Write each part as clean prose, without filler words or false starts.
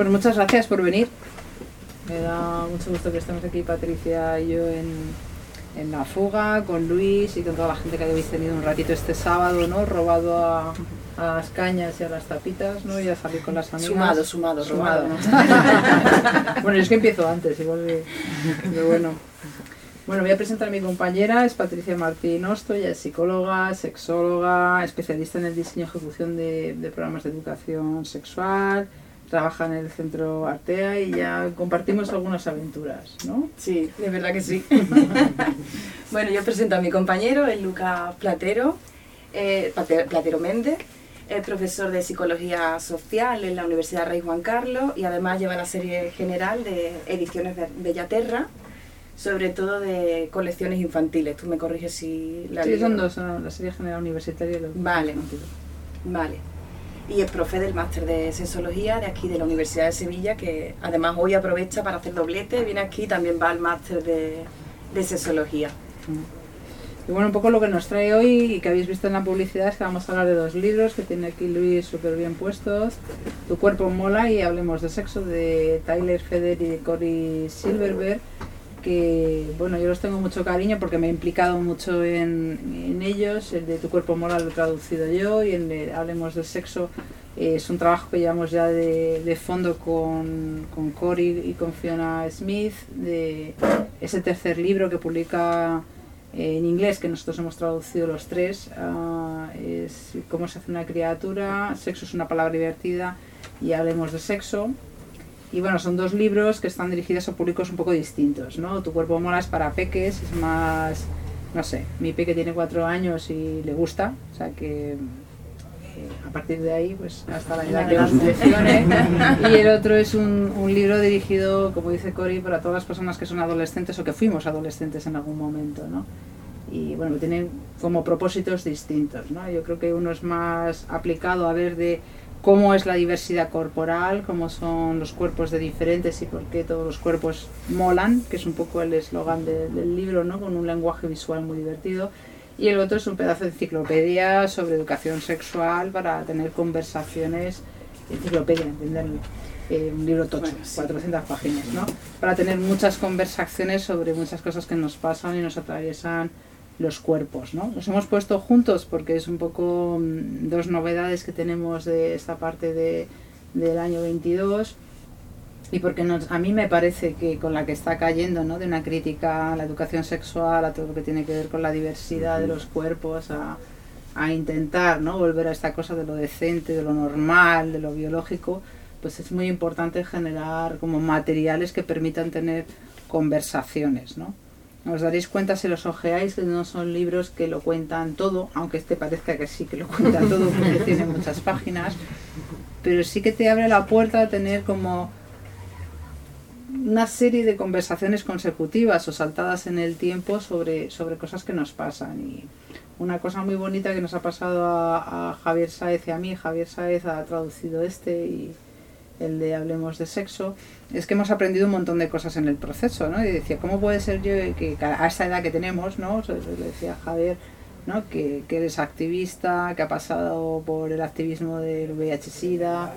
Pues muchas gracias por venir. Me da mucho gusto que estemos aquí, Patricia y yo, en La Fuga, con Luis y con toda la gente que habéis tenido un ratito este sábado, ¿no? Robado a las cañas y a las tapitas, ¿no? Y a salir con las amigas. Sumado. Bueno, yo es que empiezo antes, igual que... Pero bueno. Bueno, voy a presentar a mi compañera, es Patricia Martín Osto, ella es psicóloga, sexóloga, especialista en el diseño y ejecución de programas de educación sexual, trabaja en el centro Artea y ya compartimos algunas aventuras, ¿no? Sí, de verdad que sí. Bueno, yo presento a mi compañero, es Lucas Platero, Platero Méndez, es profesor de Psicología Social en la Universidad Rey Juan Carlos y además lleva la serie general de ediciones de Bellaterra, sobre todo de colecciones infantiles. Tú me corriges si la... Sí, son dos, la serie general universitaria y la... Vale. Y es profe del máster de sexología de aquí de la Universidad de Sevilla, que además hoy aprovecha para hacer doblete, viene aquí y también va al máster de sexología. Y bueno, un poco lo que nos trae hoy y que habéis visto en la publicidad es que vamos a hablar de dos libros que tiene aquí Luis súper bien puestos: Tu cuerpo mola y Hablemos de sexo, de Tyler Feder y de Cory Silverberg, que bueno, yo los tengo mucho cariño porque me he implicado mucho en ellos. El de Tu cuerpo mola lo he traducido yo y el de Hablemos de sexo es un trabajo que llevamos ya de fondo con Cory y con Fiona Smith, de ese tercer libro que publica en inglés, que nosotros hemos traducido los tres, es Cómo se hace una criatura, Sexo es una palabra divertida y Hablemos de sexo. Y bueno, son dos libros que están dirigidos a públicos un poco distintos, ¿no? Tu cuerpo mola es para peques, es más, no sé, mi peque tiene 4 años y le gusta, o sea que a partir de ahí, pues hasta la edad que la seleccione. Y el otro es un libro dirigido, como dice Cory, para todas las personas que son adolescentes o que fuimos adolescentes en algún momento, ¿no? Y bueno, tienen como propósitos distintos, ¿no? Yo creo que uno es más aplicado a ver de cómo es la diversidad corporal, cómo son los cuerpos de diferentes y por qué todos los cuerpos molan, que es un poco el eslogan del libro, ¿no? Con un lenguaje visual muy divertido. Y el otro es un pedazo de enciclopedia sobre educación sexual para tener conversaciones, enciclopedia, entenderlo, un libro tocho, bueno, sí. 400 páginas, ¿no? Para tener muchas conversaciones sobre muchas cosas que nos pasan y nos atraviesan los cuerpos, ¿no? Los hemos puesto juntos porque es un poco dos novedades que tenemos de esta parte del año 22 y porque a mí me parece que con la que está cayendo, ¿no? De una crítica a la educación sexual, a todo lo que tiene que ver con la diversidad de los cuerpos, a intentar, ¿no? Volver a esta cosa de lo decente, de lo normal, de lo biológico, pues es muy importante generar como materiales que permitan tener conversaciones, ¿no? Os daréis cuenta si los ojeáis que no son libros que lo cuentan todo, aunque este parezca que sí que lo cuenta todo porque tiene muchas páginas, pero sí que te abre la puerta a tener como una serie de conversaciones consecutivas o saltadas en el tiempo sobre cosas que nos pasan. Y una cosa muy bonita que nos ha pasado a Javier Sáez y a mí, Javier Sáez ha traducido y el de Hablemos de sexo, es que hemos aprendido un montón de cosas en el proceso, ¿no? Y decía, ¿cómo puede ser yo que a esta edad que tenemos, ¿no? Le decía a Javier, ¿no? Que eres activista, que ha pasado por el activismo del VIH-Sida,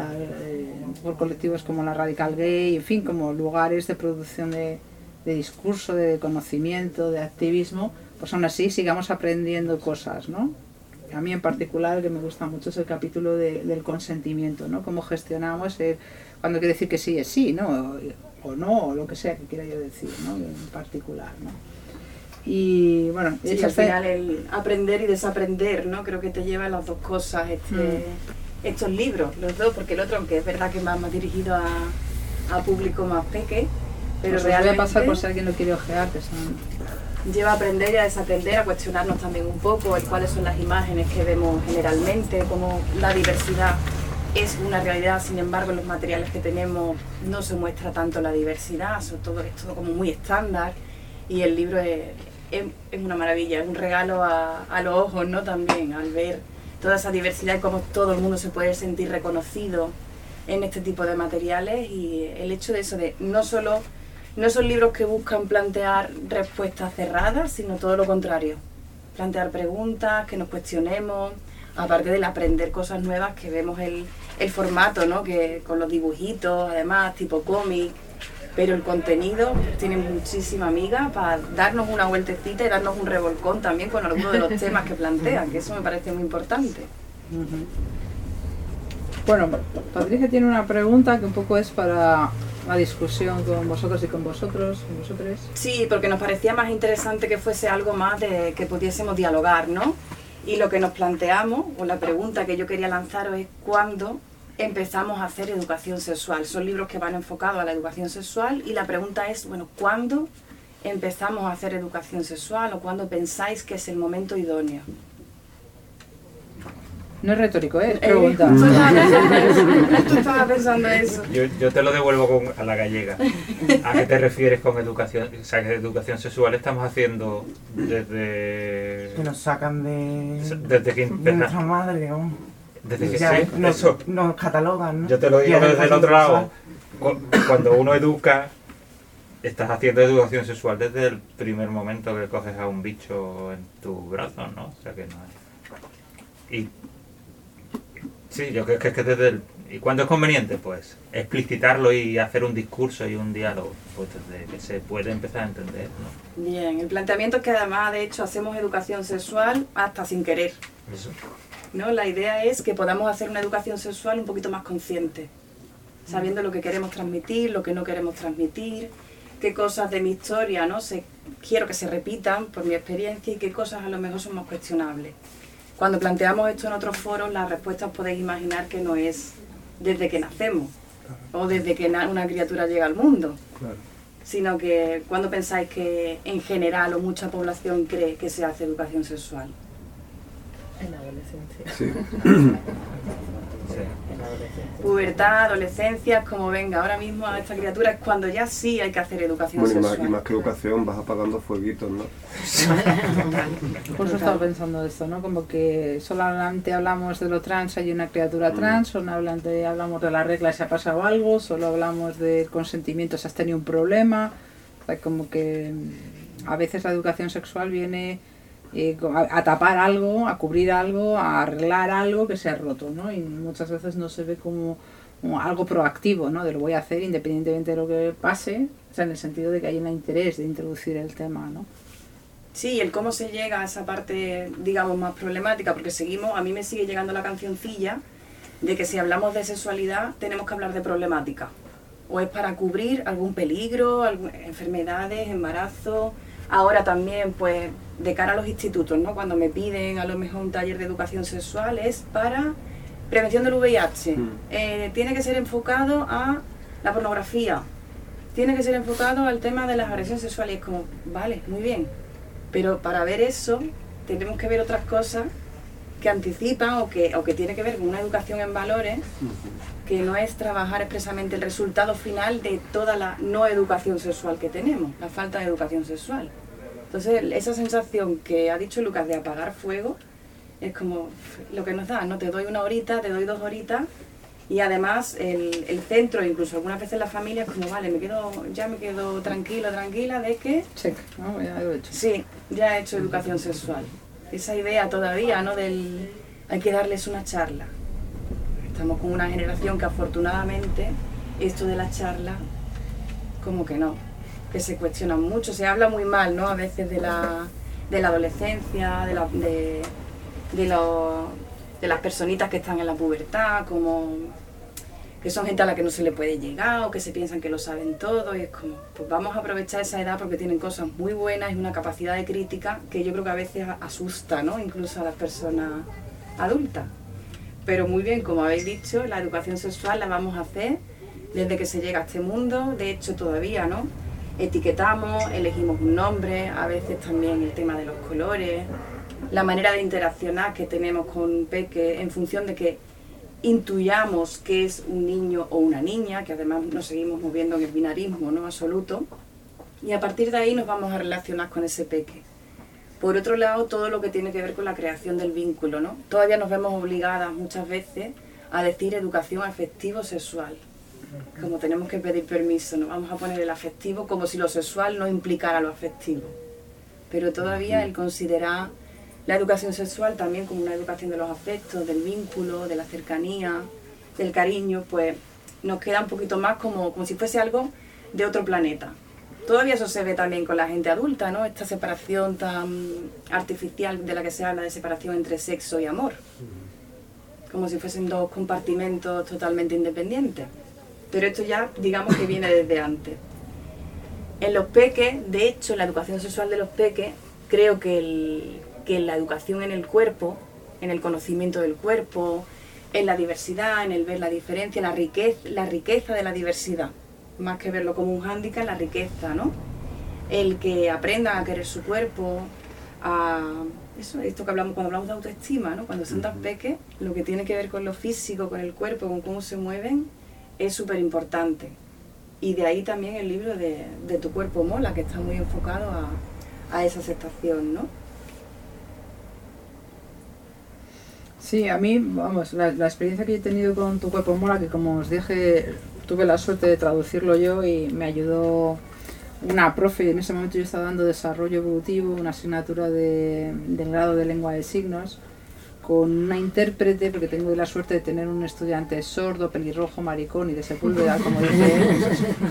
por colectivos como la Radical Gay, en fin, como lugares de producción de discurso, de conocimiento, de activismo, pues aún así sigamos aprendiendo cosas, ¿no? A mí en particular, que me gusta mucho, es el capítulo del consentimiento, ¿no? Cómo gestionamos cuando quiere decir que sí es sí, ¿no? O no, o lo que sea que quiera yo decir, ¿no? En particular, ¿no? Y bueno, sí, al final el aprender y desaprender, ¿no? Creo que te lleva las dos cosas estos libros, los dos, porque el otro, aunque es verdad que más dirigido a público más peque, pero pues realmente voy a pasar por si alguien lo quiere ojear, que son... Lleva a aprender y a desaprender, a cuestionarnos también un poco cuáles son las imágenes que vemos generalmente, cómo la diversidad es una realidad, sin embargo en los materiales que tenemos no se muestra tanto la diversidad, es todo como muy estándar, y el libro es una maravilla, es un regalo a los ojos, ¿no? También al ver toda esa diversidad y cómo todo el mundo se puede sentir reconocido en este tipo de materiales, y el hecho de eso, de no son libros que buscan plantear respuestas cerradas, sino todo lo contrario. Plantear preguntas, que nos cuestionemos, aparte del aprender cosas nuevas, que vemos el formato, ¿no? Que con los dibujitos, además, tipo cómic, pero el contenido tiene muchísima miga para darnos una vueltecita y darnos un revolcón también con algunos de los temas que plantean, que eso me parece muy importante. Bueno, Patricia tiene una pregunta que un poco es para la discusión con vosotros y con vosotros, con vosotros. Sí, porque nos parecía más interesante que fuese algo más de que pudiésemos dialogar, ¿no? Y lo que nos planteamos, o la pregunta que yo quería lanzaros es ¿cuándo empezamos a hacer educación sexual? Son libros que van enfocados a la educación sexual y la pregunta es, bueno, ¿cuándo empezamos a hacer educación sexual o cuándo pensáis que es el momento idóneo? No es retórico, es pregunta. Tú estabas pensando eso. Yo te lo devuelvo a la gallega. ¿A qué te refieres con educación? O sea, que educación sexual estamos haciendo desde... Que nos sacan desde que de nuestra madre, digamos. Desde que Ya, sí, eso. nos catalogan, ¿no? Yo te lo digo desde el otro lado. Cuando uno educa, estás haciendo educación sexual desde el primer momento que coges a un bicho en tus brazos, ¿no? O sea que no es... Y sí, yo creo que es que desde el... ¿Y cuándo es conveniente? Pues explicitarlo y hacer un discurso y un diálogo, pues desde que se puede empezar a entender, ¿no? Bien, el planteamiento es que además, de hecho, hacemos educación sexual hasta sin querer, Eso. ¿no? La idea es que podamos hacer una educación sexual un poquito más consciente, sabiendo lo que queremos transmitir, lo que no queremos transmitir, qué cosas de mi historia, ¿no? Quiero que se repitan por mi experiencia y qué cosas a lo mejor son más cuestionables. Cuando planteamos esto en otros foros, las respuestas podéis imaginar que no es desde que nacemos o desde que una criatura llega al mundo, sino que cuando pensáis que en general o mucha población cree que se hace educación sexual. En la adolescencia. Sí. Sí. En la adolescencia. Pubertad, adolescencia, es como venga, ahora mismo a esta criatura es cuando ya sí hay que hacer educación Bueno, sexual. y más que educación vas apagando fueguitos, ¿no? Por eso estaba pensando esto, ¿no? Como que solamente hablamos de lo trans, hay una criatura trans, solamente hablamos de la regla si ha pasado algo, solo hablamos del consentimiento si has tenido un problema. O sea, como que a veces la educación sexual viene a tapar algo, a cubrir algo, a arreglar algo que se ha roto, ¿no? Y muchas veces no se ve como algo proactivo, ¿no? De lo voy a hacer independientemente de lo que pase, o sea, en el sentido de que hay un interés de introducir el tema, ¿no? Sí, el cómo se llega a esa parte, digamos, más problemática, porque a mí me sigue llegando la cancioncilla de que si hablamos de sexualidad tenemos que hablar de problemática, o es para cubrir algún peligro, enfermedades, embarazo. Ahora también, pues, de cara a los institutos, ¿no? Cuando me piden a lo mejor un taller de educación sexual es para prevención del VIH. Tiene que ser enfocado a la pornografía. Tiene que ser enfocado al tema de las agresiones sexuales. Y es como, vale, muy bien. Pero para ver eso, tenemos que ver otras cosas que anticipan o que tiene que ver con una educación en valores, que no es trabajar expresamente el resultado final de toda la no educación sexual que tenemos, la falta de educación sexual. Entonces, esa sensación que ha dicho Lucas de apagar fuego es como lo que nos da, ¿no? Te doy 1 horita, te doy 2 horitas y además el centro, incluso algunas veces la familia es como, vale, me quedo tranquilo, tranquila de que... Check, ¿no? Ya lo he hecho. Sí, ya he hecho educación sexual. Esa idea todavía, ¿no? Hay que darles una charla. Estamos con una generación que afortunadamente esto de la charla, como que no, que se cuestiona mucho, se habla muy mal, ¿no? A veces de la adolescencia, de las personitas que están en la pubertad, como que son gente a la que no se le puede llegar o que se piensan que lo saben todo, y es como, pues vamos a aprovechar esa edad porque tienen cosas muy buenas y una capacidad de crítica que yo creo que a veces asusta, ¿no? Incluso a las personas adultas. Pero muy bien, como habéis dicho, la educación sexual la vamos a hacer desde que se llega a este mundo, de hecho todavía, ¿no? Etiquetamos, elegimos un nombre, a veces también el tema de los colores, la manera de interaccionar que tenemos con peque en función de que intuyamos que es un niño o una niña, que además nos seguimos moviendo en el binarismo, ¿no? Absoluto, y a partir de ahí nos vamos a relacionar con ese peque. Por otro lado, todo lo que tiene que ver con la creación del vínculo, ¿no? Todavía nos vemos obligadas muchas veces a decir educación afectivo-sexual. Como tenemos que pedir permiso, nos vamos a poner el afectivo como si lo sexual no implicara lo afectivo. Pero todavía el considerar la educación sexual también como una educación de los afectos, del vínculo, de la cercanía, del cariño, pues nos queda un poquito más como si fuese algo de otro planeta. Todavía eso se ve también con la gente adulta, ¿no? Esta separación tan artificial de la que se habla, de separación entre sexo y amor. Como si fuesen dos compartimentos totalmente independientes. Pero esto ya, digamos que viene desde antes. En los peques, de hecho, en la educación sexual de los peques, creo que la educación en el cuerpo, en el conocimiento del cuerpo, en la diversidad, en el ver la diferencia, la riqueza de la diversidad, más que verlo como un hándicap, la riqueza, ¿no? El que aprendan a querer su cuerpo, esto que hablamos cuando hablamos de autoestima, ¿no? Cuando son tan peques, lo que tiene que ver con lo físico, con el cuerpo, con cómo se mueven, es súper importante. Y de ahí también el libro de Tu cuerpo mola, que está muy enfocado a esa aceptación, ¿no? Sí, a mí, vamos, la experiencia que he tenido con Tu cuerpo mola, que como os dije, tuve la suerte de traducirlo yo y me ayudó una profe. En ese momento yo estaba dando desarrollo evolutivo, una asignatura del grado de lengua de signos, con una intérprete, porque tengo la suerte de tener un estudiante sordo, pelirrojo, maricón y de Sepúlveda, como dice él,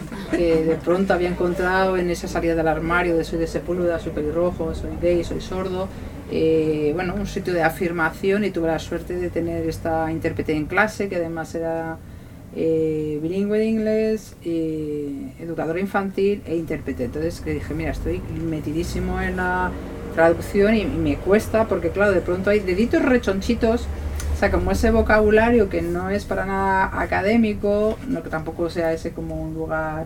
que de pronto había encontrado en esa salida del armario de soy de Sepúlveda, soy pelirrojo, soy gay, soy sordo, bueno, un sitio de afirmación, y tuve la suerte de tener esta intérprete en clase, que además era bilingüe de inglés, educadora infantil e intérprete. Entonces que dije, mira, estoy metidísimo en la traducción y me cuesta, porque claro, de pronto hay deditos rechonchitos, o sea, como ese vocabulario que no es para nada académico, no que tampoco sea ese como un lugar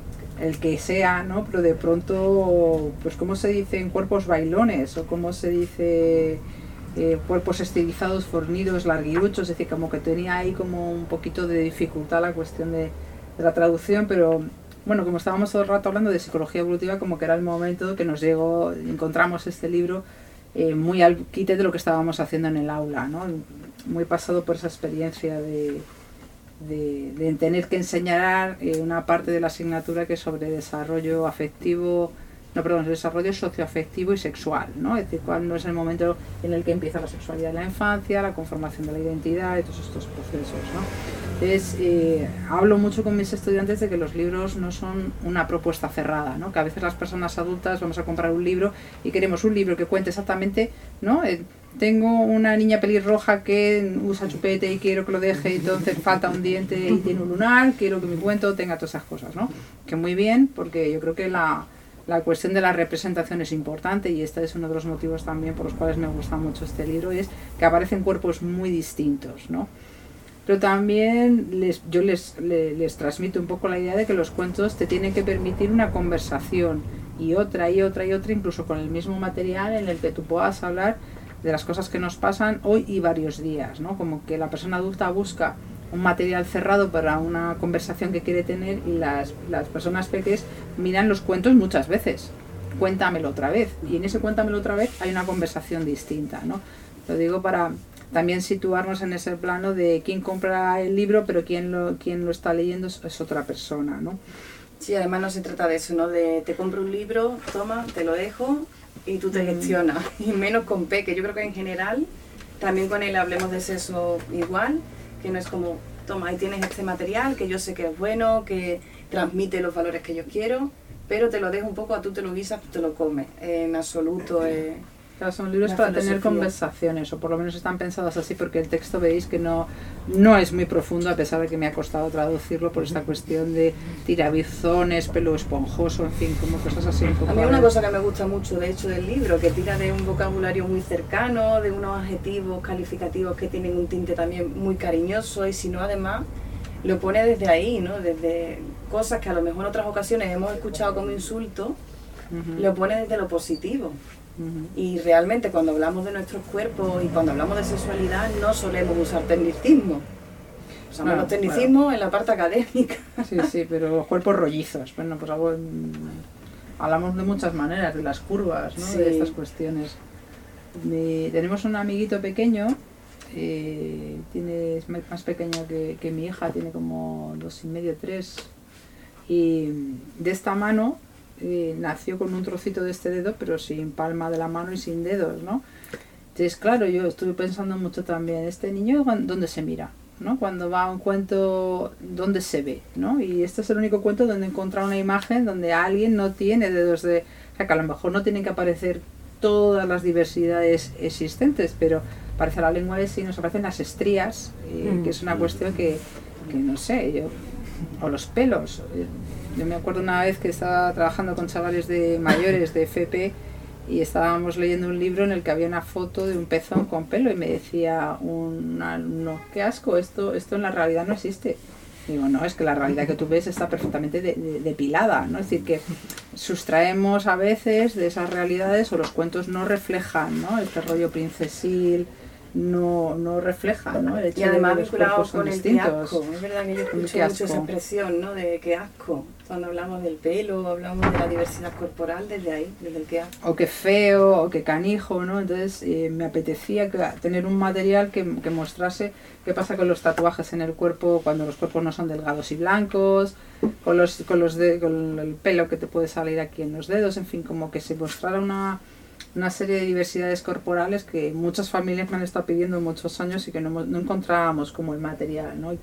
el que sea, ¿no? Pero de pronto, pues cómo se dice en cuerpos bailones, o cómo se dice cuerpos estilizados, fornidos, larguiruchos, es decir, como que tenía ahí como un poquito de dificultad la cuestión de la traducción, pero bueno, como estábamos todo el rato hablando de psicología evolutiva, como que era el momento que nos llegó, encontramos este libro muy al quite de lo que estábamos haciendo en el aula, ¿no? Muy pasado por esa experiencia de tener que enseñar una parte de la asignatura que es sobre desarrollo afectivo, desarrollo socioafectivo y sexual, ¿no? Es decir, cuándo es el momento en el que empieza la sexualidad en la infancia, la conformación de la identidad y todos estos procesos, ¿no? Entonces, hablo mucho con mis estudiantes de que los libros no son una propuesta cerrada, ¿no? Que a veces las personas adultas vamos a comprar un libro y queremos un libro que cuente exactamente, ¿no? Tengo una niña pelirroja que usa chupete y quiero que lo deje, entonces falta un diente y tiene un lunar, quiero que mi cuento tenga todas esas cosas, ¿no? Que muy bien, porque yo creo que la cuestión de la representación es importante, y este es uno de los motivos también por los cuales me gusta mucho este libro, y es que aparecen cuerpos muy distintos, ¿no? Pero también yo les transmito un poco la idea de que los cuentos te tienen que permitir una conversación, y otra, y otra, y otra, incluso con el mismo material, en el que tú puedas hablar de las cosas que nos pasan hoy y varios días, ¿no? Como que la persona adulta busca un material cerrado para una conversación que quiere tener, y las personas pequeñas miran los cuentos muchas veces. Cuéntamelo otra vez. Y en ese cuéntamelo otra vez hay una conversación distinta, ¿no? Lo digo para también situarnos en ese plano de quién compra el libro, pero quién lo está leyendo es otra persona, ¿no? Sí, además no se trata de eso, ¿no? De te compro un libro, toma, te lo dejo y tú te gestionas. Y menos con Peque. Yo creo que en general, también con él hablemos de sexo igual, que no es como, toma, ahí tienes este material que yo sé que es bueno, que transmite los valores que yo quiero, pero te lo dejo un poco, a tú te lo guisas, tú te lo comes. En absoluto. Claro, son libros para tener conversaciones, o por lo menos están pensados así, porque el texto veis que no es muy profundo, a pesar de que me ha costado traducirlo por esta cuestión de tirabizones, pelo esponjoso, en fin, como cosas así un poco. A mí una cosa que me gusta mucho, de hecho, del libro, que tira de un vocabulario muy cercano, de unos adjetivos calificativos que tienen un tinte también muy cariñoso, y si no, además, lo pone desde ahí, ¿no? Desde cosas que a lo mejor en otras ocasiones hemos escuchado como insulto, lo pone desde lo positivo. Y realmente cuando hablamos de nuestros cuerpos y cuando hablamos de sexualidad no solemos usar tecnicismo. Usamos los tecnicismos en la parte académica. Sí, pero los cuerpos rollizos. Bueno, pues hablamos de muchas maneras, de las curvas, ¿no? Sí. De estas cuestiones. Tenemos un amiguito pequeño, es más pequeño que mi hija, tiene como 2,5, 3, y de esta mano nació con un trocito de este dedo, pero sin palma de la mano y sin dedos, ¿no? Entonces, claro, yo estuve pensando mucho también, este niño, ¿dónde se mira? ¿No? Cuando va a un cuento, ¿dónde se ve? ¿No? Y este es el único cuento donde he encontrado una imagen donde alguien no tiene dedos de... O sea, que a lo mejor no tienen que aparecer todas las diversidades existentes, pero aparece la lengua de signos, aparecen las estrías, que es una cuestión que no sé, yo... O los pelos. Yo me acuerdo una vez que estaba trabajando con chavales de mayores de FP y estábamos leyendo un libro en el que había una foto de un pezón con pelo y me decía un alumno, qué asco, esto en la realidad no existe. Y digo, no, es que la realidad que tú ves está perfectamente depilada, ¿no? Es decir, que sustraemos a veces de esas realidades o los cuentos no reflejan, ¿no? Este rollo princesil no refleja, ¿no? El hecho y además de que los vinculado cuerpos son con el distintos. asco. Es verdad que yo escucho Qué mucho esa asco. expresión, ¿no? De qué asco. Cuando hablamos del pelo, hablamos de la diversidad corporal, desde ahí, desde el qué asco. O que feo, o que canijo, ¿no? Entonces me apetecía tener un material que mostrase qué pasa con los tatuajes en el cuerpo cuando los cuerpos no son delgados y blancos, con el pelo que te puede salir aquí en los dedos, en fin, como que se mostrara una serie de diversidades corporales que muchas familias me han estado pidiendo muchos años y que no encontrábamos como el material, ¿no?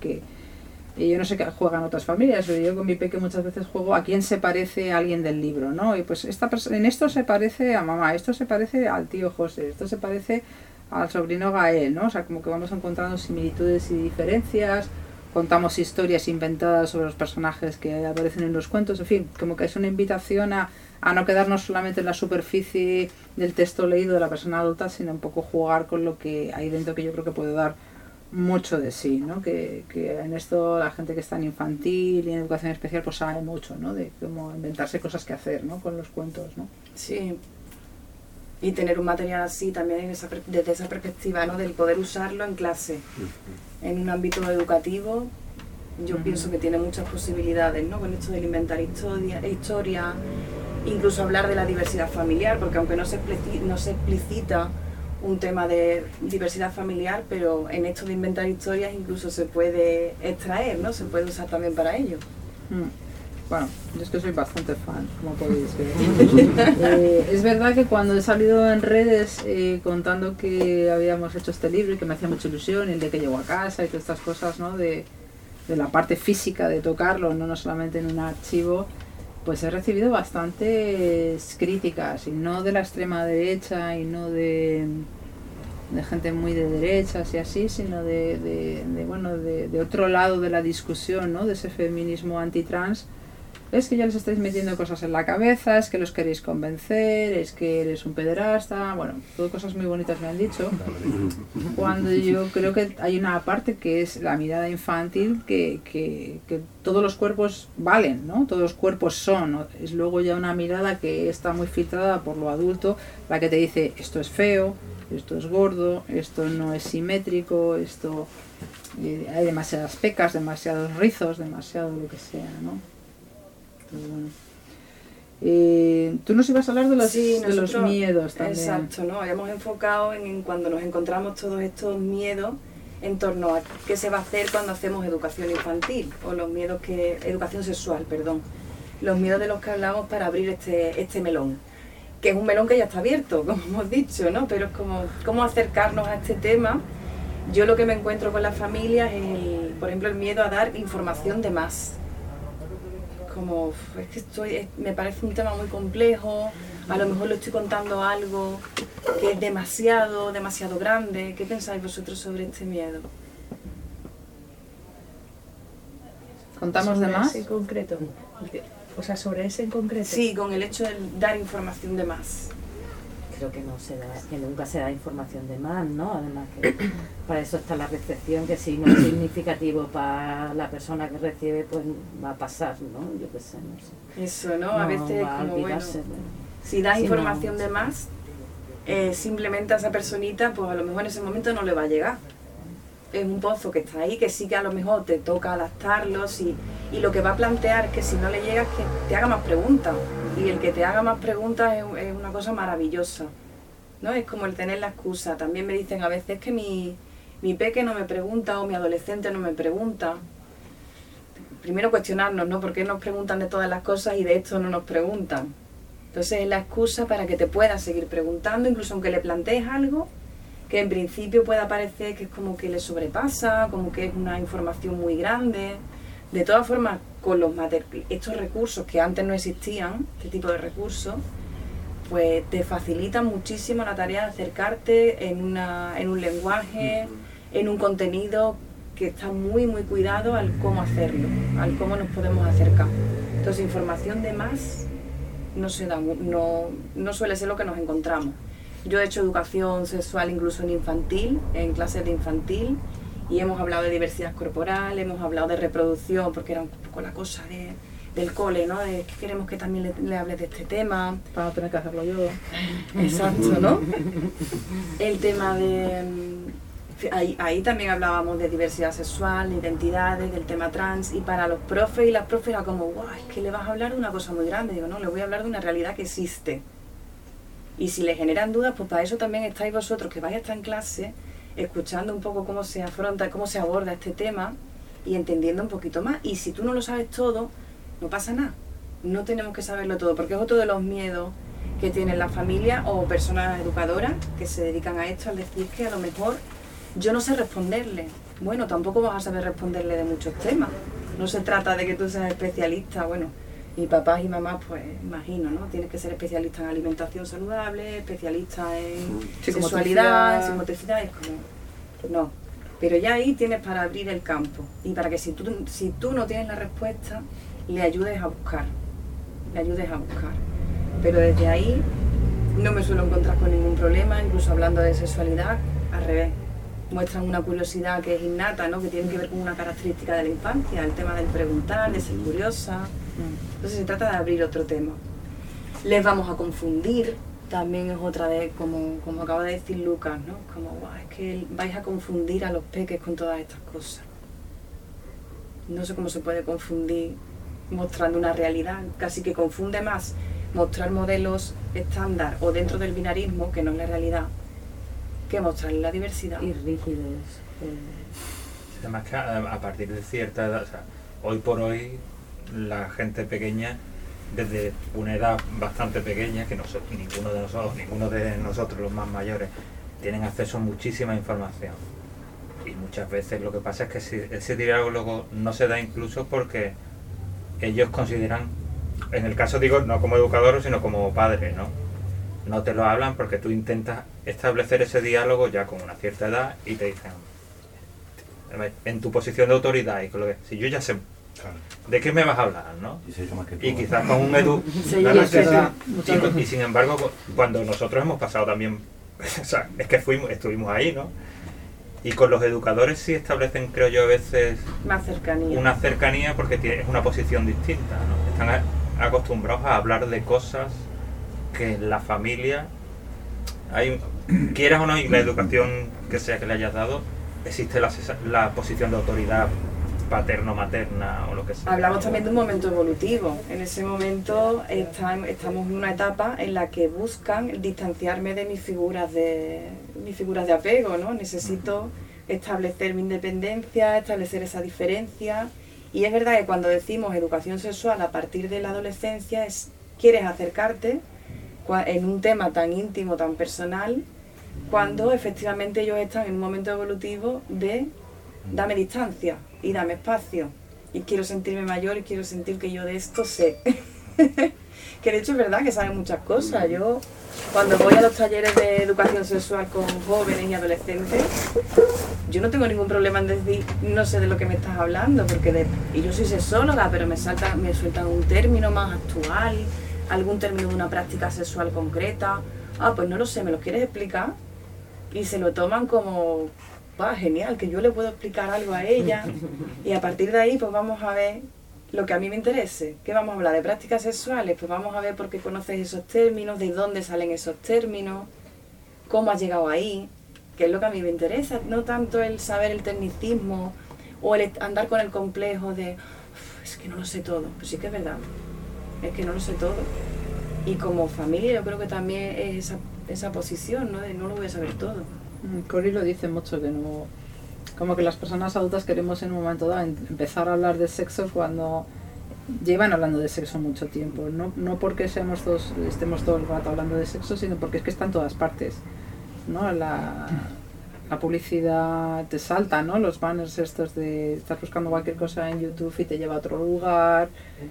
Y yo no sé qué juegan otras familias, pero yo con mi peque muchas veces juego a quién se parece a alguien del libro, ¿no? Y pues en esto se parece a mamá, esto se parece al tío José, esto se parece al sobrino Gael, ¿no? O sea, como que vamos encontrando similitudes y diferencias, contamos historias inventadas sobre los personajes que aparecen en los cuentos, en fin, como que es una invitación a no quedarnos solamente en la superficie del texto leído de la persona adulta, sino un poco jugar con lo que hay dentro, que yo creo que puede dar mucho de sí, ¿no? Que en esto la gente que está en infantil y en educación especial pues sabe mucho, ¿no? De cómo inventarse cosas que hacer, ¿no? Con los cuentos, ¿no? Sí. Y tener un material así también desde esa perspectiva, ¿no? Del poder usarlo en clase, en un ámbito educativo. Yo pienso que tiene muchas posibilidades, ¿no? Con esto del inventar historia, incluso hablar de la diversidad familiar, porque aunque no se explicita un tema de diversidad familiar, pero en esto de inventar historias incluso se puede extraer, ¿no? Se puede usar también para ello. Bueno, yo es que soy bastante fan, como podéis ver. Es verdad que cuando he salido en redes contando que habíamos hecho este libro y que me hacía mucha ilusión, y el de que llego a casa y todas estas cosas, ¿no? De la parte física de tocarlo, no solamente en un archivo, pues he recibido bastantes críticas, y no de la extrema derecha y no de gente muy de derechas y así, sino de otro lado de la discusión, ¿no? De ese feminismo antitrans. Es que ya les estáis metiendo cosas en la cabeza, es que los queréis convencer, es que eres un pederasta, bueno, todo cosas muy bonitas me han dicho, cuando yo creo que hay una parte que es la mirada infantil, que todos los cuerpos valen, ¿no? Todos los cuerpos son, ¿no? Es luego ya una mirada que está muy filtrada por lo adulto, la que te dice esto es feo, esto es gordo, esto no es simétrico, esto hay demasiadas pecas, demasiados rizos, demasiado lo que sea, ¿no? Bueno. Tú nos ibas a hablar de los miedos también. Exacto, ¿no? Habíamos enfocado en cuando nos encontramos todos estos miedos en torno a qué se va a hacer cuando hacemos educación infantil, o los miedos educación sexual, perdón. Los miedos de los que hablamos para abrir este melón, que es un melón que ya está abierto, como hemos dicho, ¿no? Pero es como cómo acercarnos a este tema. Yo lo que me encuentro con las familias es, por ejemplo, el miedo a dar información de más. Como, es que me parece un tema muy complejo, a lo mejor le estoy contando algo que es demasiado grande. ¿Qué pensáis vosotros sobre este miedo? ¿Contamos de más? ¿Sobre ese en concreto? O sea, sobre ese en concreto. Sí, con el hecho de dar información de más. Creo que que nunca se da información de más, ¿no? Además que para eso está la recepción, que si no es significativo para la persona que recibe, pues va a pasar, ¿no? Yo qué sé, no sé. Eso, ¿no? A veces va a como, bueno, olvidarse, si das Sí, información no. de más, simplemente a esa personita, pues a lo mejor en ese momento no le va a llegar. Es un pozo que está ahí, que sí que a lo mejor te toca adaptarlos, y lo que va a plantear es que si no le llega es que te haga más preguntas, y el que te haga más preguntas es una cosa maravillosa, ¿no? Es como el tener la excusa. También me dicen a veces que mi peque no me pregunta, o mi adolescente no me pregunta. Primero cuestionarnos, ¿no? ¿Por qué nos preguntan de todas las cosas y de esto no nos preguntan? Entonces es la excusa para que te puedas seguir preguntando, incluso aunque le plantees algo que en principio pueda parecer que es como que le sobrepasa, como que es una información muy grande. De todas formas, con estos recursos que antes no existían, este tipo de recursos, pues te facilitan muchísimo la tarea de acercarte en un lenguaje, en un contenido que está muy muy cuidado al cómo hacerlo, al cómo nos podemos acercar. Entonces, información de más no suele ser lo que nos encontramos. Yo he hecho educación sexual incluso en infantil, en clases de infantil, y hemos hablado de diversidad corporal, hemos hablado de reproducción, porque era un poco la cosa del cole, ¿no? De que queremos que también le hables de este tema. Para no tener que hacerlo yo. Exacto, ¿no? El tema de... Ahí también hablábamos de diversidad sexual, de identidades, del tema trans, y para los profes y las profes era como, guau, es que le vas a hablar de una cosa muy grande. Digo, no, le voy a hablar de una realidad que existe. Y si le generan dudas, pues para eso también estáis vosotros, que vais a estar en clase, escuchando un poco cómo se afronta, cómo se aborda este tema, y entendiendo un poquito más. Y si tú no lo sabes todo, no pasa nada. No tenemos que saberlo todo, porque es otro de los miedos que tienen las familias o personas educadoras que se dedican a esto, al decir que a lo mejor yo no sé responderle. Bueno, tampoco vas a saber responderle de muchos temas. No se trata de que tú seas especialista, bueno, y papás y mamás, pues imagino, ¿no? Tienes que ser especialista en alimentación saludable, especialista en sexualidad, en psicomotricidad, es como, no. Pero ya ahí tienes para abrir el campo y para que si tú no tienes la respuesta, le ayudes a buscar. Pero desde ahí no me suelo encontrar con ningún problema, incluso hablando de sexualidad, al revés. Muestran una curiosidad que es innata, ¿no? Que tiene que ver con una característica de la infancia, el tema del preguntar, de ser curiosa. Entonces se trata de abrir otro tema. Les vamos a confundir, también es otra de, como acaba de decir Lucas, ¿no? Como, guau, es que vais a confundir a los peques con todas estas cosas. No sé cómo se puede confundir mostrando una realidad, casi que confunde más mostrar modelos estándar o dentro del binarismo, que no es la realidad, que mostrar la diversidad. Y rígidos. Además que a partir de cierta edad, o sea, hoy por hoy la gente pequeña, desde una edad bastante pequeña, que ninguno de nosotros los más mayores, tienen acceso a muchísima información. Y muchas veces lo que pasa es que ese diálogo no se da incluso porque ellos consideran, en el caso digo, no como educador, sino como padre, ¿no? No te lo hablan porque tú intentas establecer ese diálogo ya con una cierta edad y te dicen, en tu posición de autoridad y con lo que, si yo ya sé, claro, ¿de qué me vas a hablar, no? Y quizás con un y sin embargo, cuando nosotros hemos pasado también, o sea, es que estuvimos ahí, ¿no? Y con los educadores sí establecen, creo yo, a veces una cercanía porque es una posición distinta, ¿no? Están acostumbrados a hablar de cosas que en la familia quieras o no, y la educación que sea que le hayas dado, existe la posición de autoridad paterno-materna o lo que sea. Hablamos también de un momento evolutivo. En ese momento estamos en una etapa en la que buscan distanciarme de mis figuras de apego, ¿no? Necesito establecer mi independencia, establecer esa diferencia. Y es verdad que cuando decimos educación sexual a partir de la adolescencia, quieres acercarte en un tema tan íntimo, tan personal, cuando efectivamente ellos están en un momento evolutivo de dame distancia y dame espacio y quiero sentirme mayor y quiero sentir que yo de esto sé. Que de hecho es verdad que saben muchas cosas. Yo cuando voy a los talleres de educación sexual con jóvenes y adolescentes, yo no tengo ningún problema en decir no sé de lo que me estás hablando, porque y yo soy sexóloga, pero me sueltan un término más actual, algún término de una práctica sexual concreta. Pues no lo sé, ¿me lo quieres explicar? Y se lo toman como, genial, que yo le puedo explicar algo a ella. Y a partir de ahí, pues vamos a ver lo que a mí me interese. ¿Qué vamos a hablar? ¿De prácticas sexuales? Pues vamos a ver por qué conoces esos términos, de dónde salen esos términos, cómo has llegado ahí, que es lo que a mí me interesa. No tanto el saber el tecnicismo o el andar con el complejo de, es que no lo sé todo. Pues sí que es verdad, es que no lo sé todo. Y como familia yo creo que también es esa posición, ¿no? De no lo voy a saber todo. Cori lo dice mucho, que no, como que las personas adultas queremos en un momento dado empezar a hablar de sexo cuando llevan hablando de sexo mucho tiempo. No porque estemos todo el rato hablando de sexo, sino porque es que está en todas partes. ¿no? La publicidad te salta, ¿no? Los banners estos de estás buscando cualquier cosa en YouTube y te lleva a otro lugar,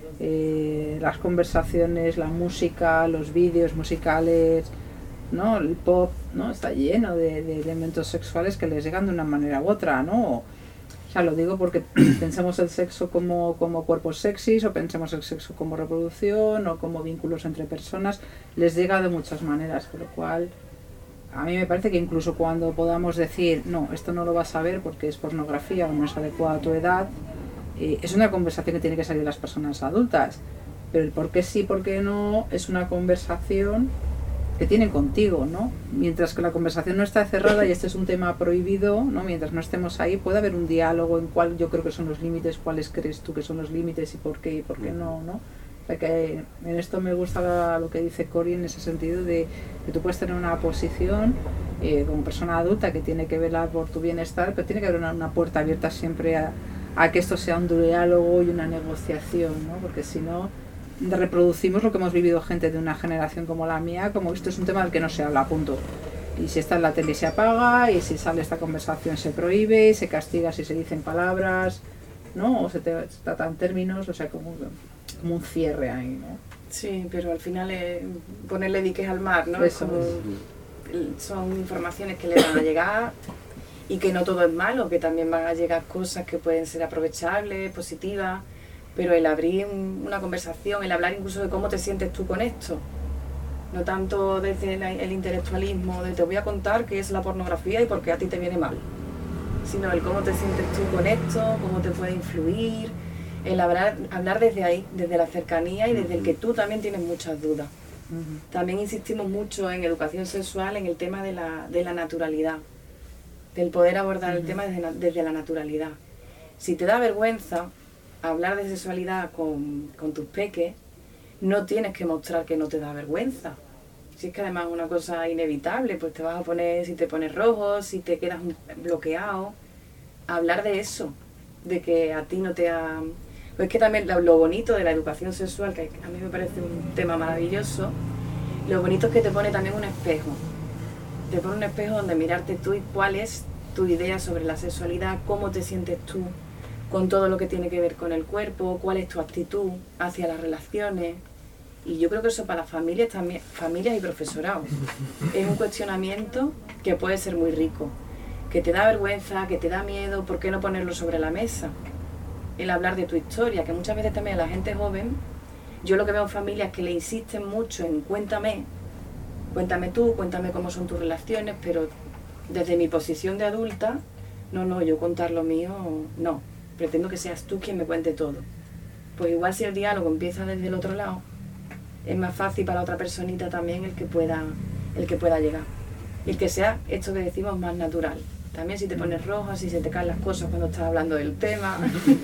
las conversaciones, la música, los vídeos musicales, ¿no? El pop, ¿no? Está lleno de elementos sexuales que les llegan de una manera u otra, ¿no? O sea, lo digo porque pensemos el sexo como cuerpos sexys, o pensemos el sexo como reproducción o como vínculos entre personas, les llega de muchas maneras, con lo cual a mí me parece que incluso cuando podamos decir, no, esto no lo vas a ver porque es pornografía o no es adecuada a tu edad, es una conversación que tiene que salir de las personas adultas. Pero el por qué sí, por qué no, es una conversación que tienen contigo, ¿no? Mientras que la conversación no está cerrada y este es un tema prohibido, ¿no? Mientras no estemos ahí, puede haber un diálogo en cuál yo creo que son los límites, cuáles crees tú que son los límites y por qué no, ¿no? O sea que en esto me gusta lo que dice Cori en ese sentido de que tú puedes tener una posición como persona adulta que tiene que velar por tu bienestar, pero tiene que haber una puerta abierta siempre a que esto sea un diálogo y una negociación, ¿no? Porque si no, reproducimos lo que hemos vivido gente de una generación como la mía, como esto es un tema del que no se habla, punto. Y si está en la tele se apaga, y si sale esta conversación se prohíbe, y se castiga si se dicen palabras, ¿no? O se tratan términos, o sea, como un cierre ahí, ¿no? Sí, pero al final es ponerle diques al mar, ¿no? Eso son informaciones que le van a llegar y que no todo es malo, que también van a llegar cosas que pueden ser aprovechables, positivas, pero el abrir una conversación, el hablar incluso de cómo te sientes tú con esto, no tanto desde el intelectualismo, de te voy a contar qué es la pornografía y por qué a ti te viene mal, sino el cómo te sientes tú con esto, cómo te puede influir, el hablar desde ahí, desde la cercanía y desde el que tú también tienes muchas dudas. También insistimos mucho en educación sexual, en el tema de la naturalidad, del poder abordar el tema desde la naturalidad. Si te da vergüenza hablar de sexualidad con tus peques, no tienes que mostrar que no te da vergüenza. Si es que además es una cosa inevitable, pues te vas a poner, si te pones rojo, si te quedas bloqueado, hablar de eso, de que a ti no te ha... Pues es que también lo bonito de la educación sexual, que a mí me parece un tema maravilloso, lo bonito es que te pone también un espejo. Te pone un espejo donde mirarte tú y cuál es tu idea sobre la sexualidad, cómo te sientes tú con todo lo que tiene que ver con el cuerpo, cuál es tu actitud hacia las relaciones. Y yo creo que eso para las familias también, familias y profesorado, es un cuestionamiento que puede ser muy rico, que te da vergüenza, que te da miedo, ¿por qué no ponerlo sobre la mesa? El hablar de tu historia, que muchas veces también a la gente joven, yo lo que veo en familias que le insisten mucho en cuéntame tú, cuéntame cómo son tus relaciones, pero desde mi posición de adulta, no, yo contar lo mío, no, pretendo que seas tú quien me cuente todo. Pues igual si el diálogo empieza desde el otro lado, es más fácil para la otra personita también el que pueda llegar. Y el que sea, esto que decimos, más natural. También si te pones roja, si se te caen las cosas cuando estás hablando del tema.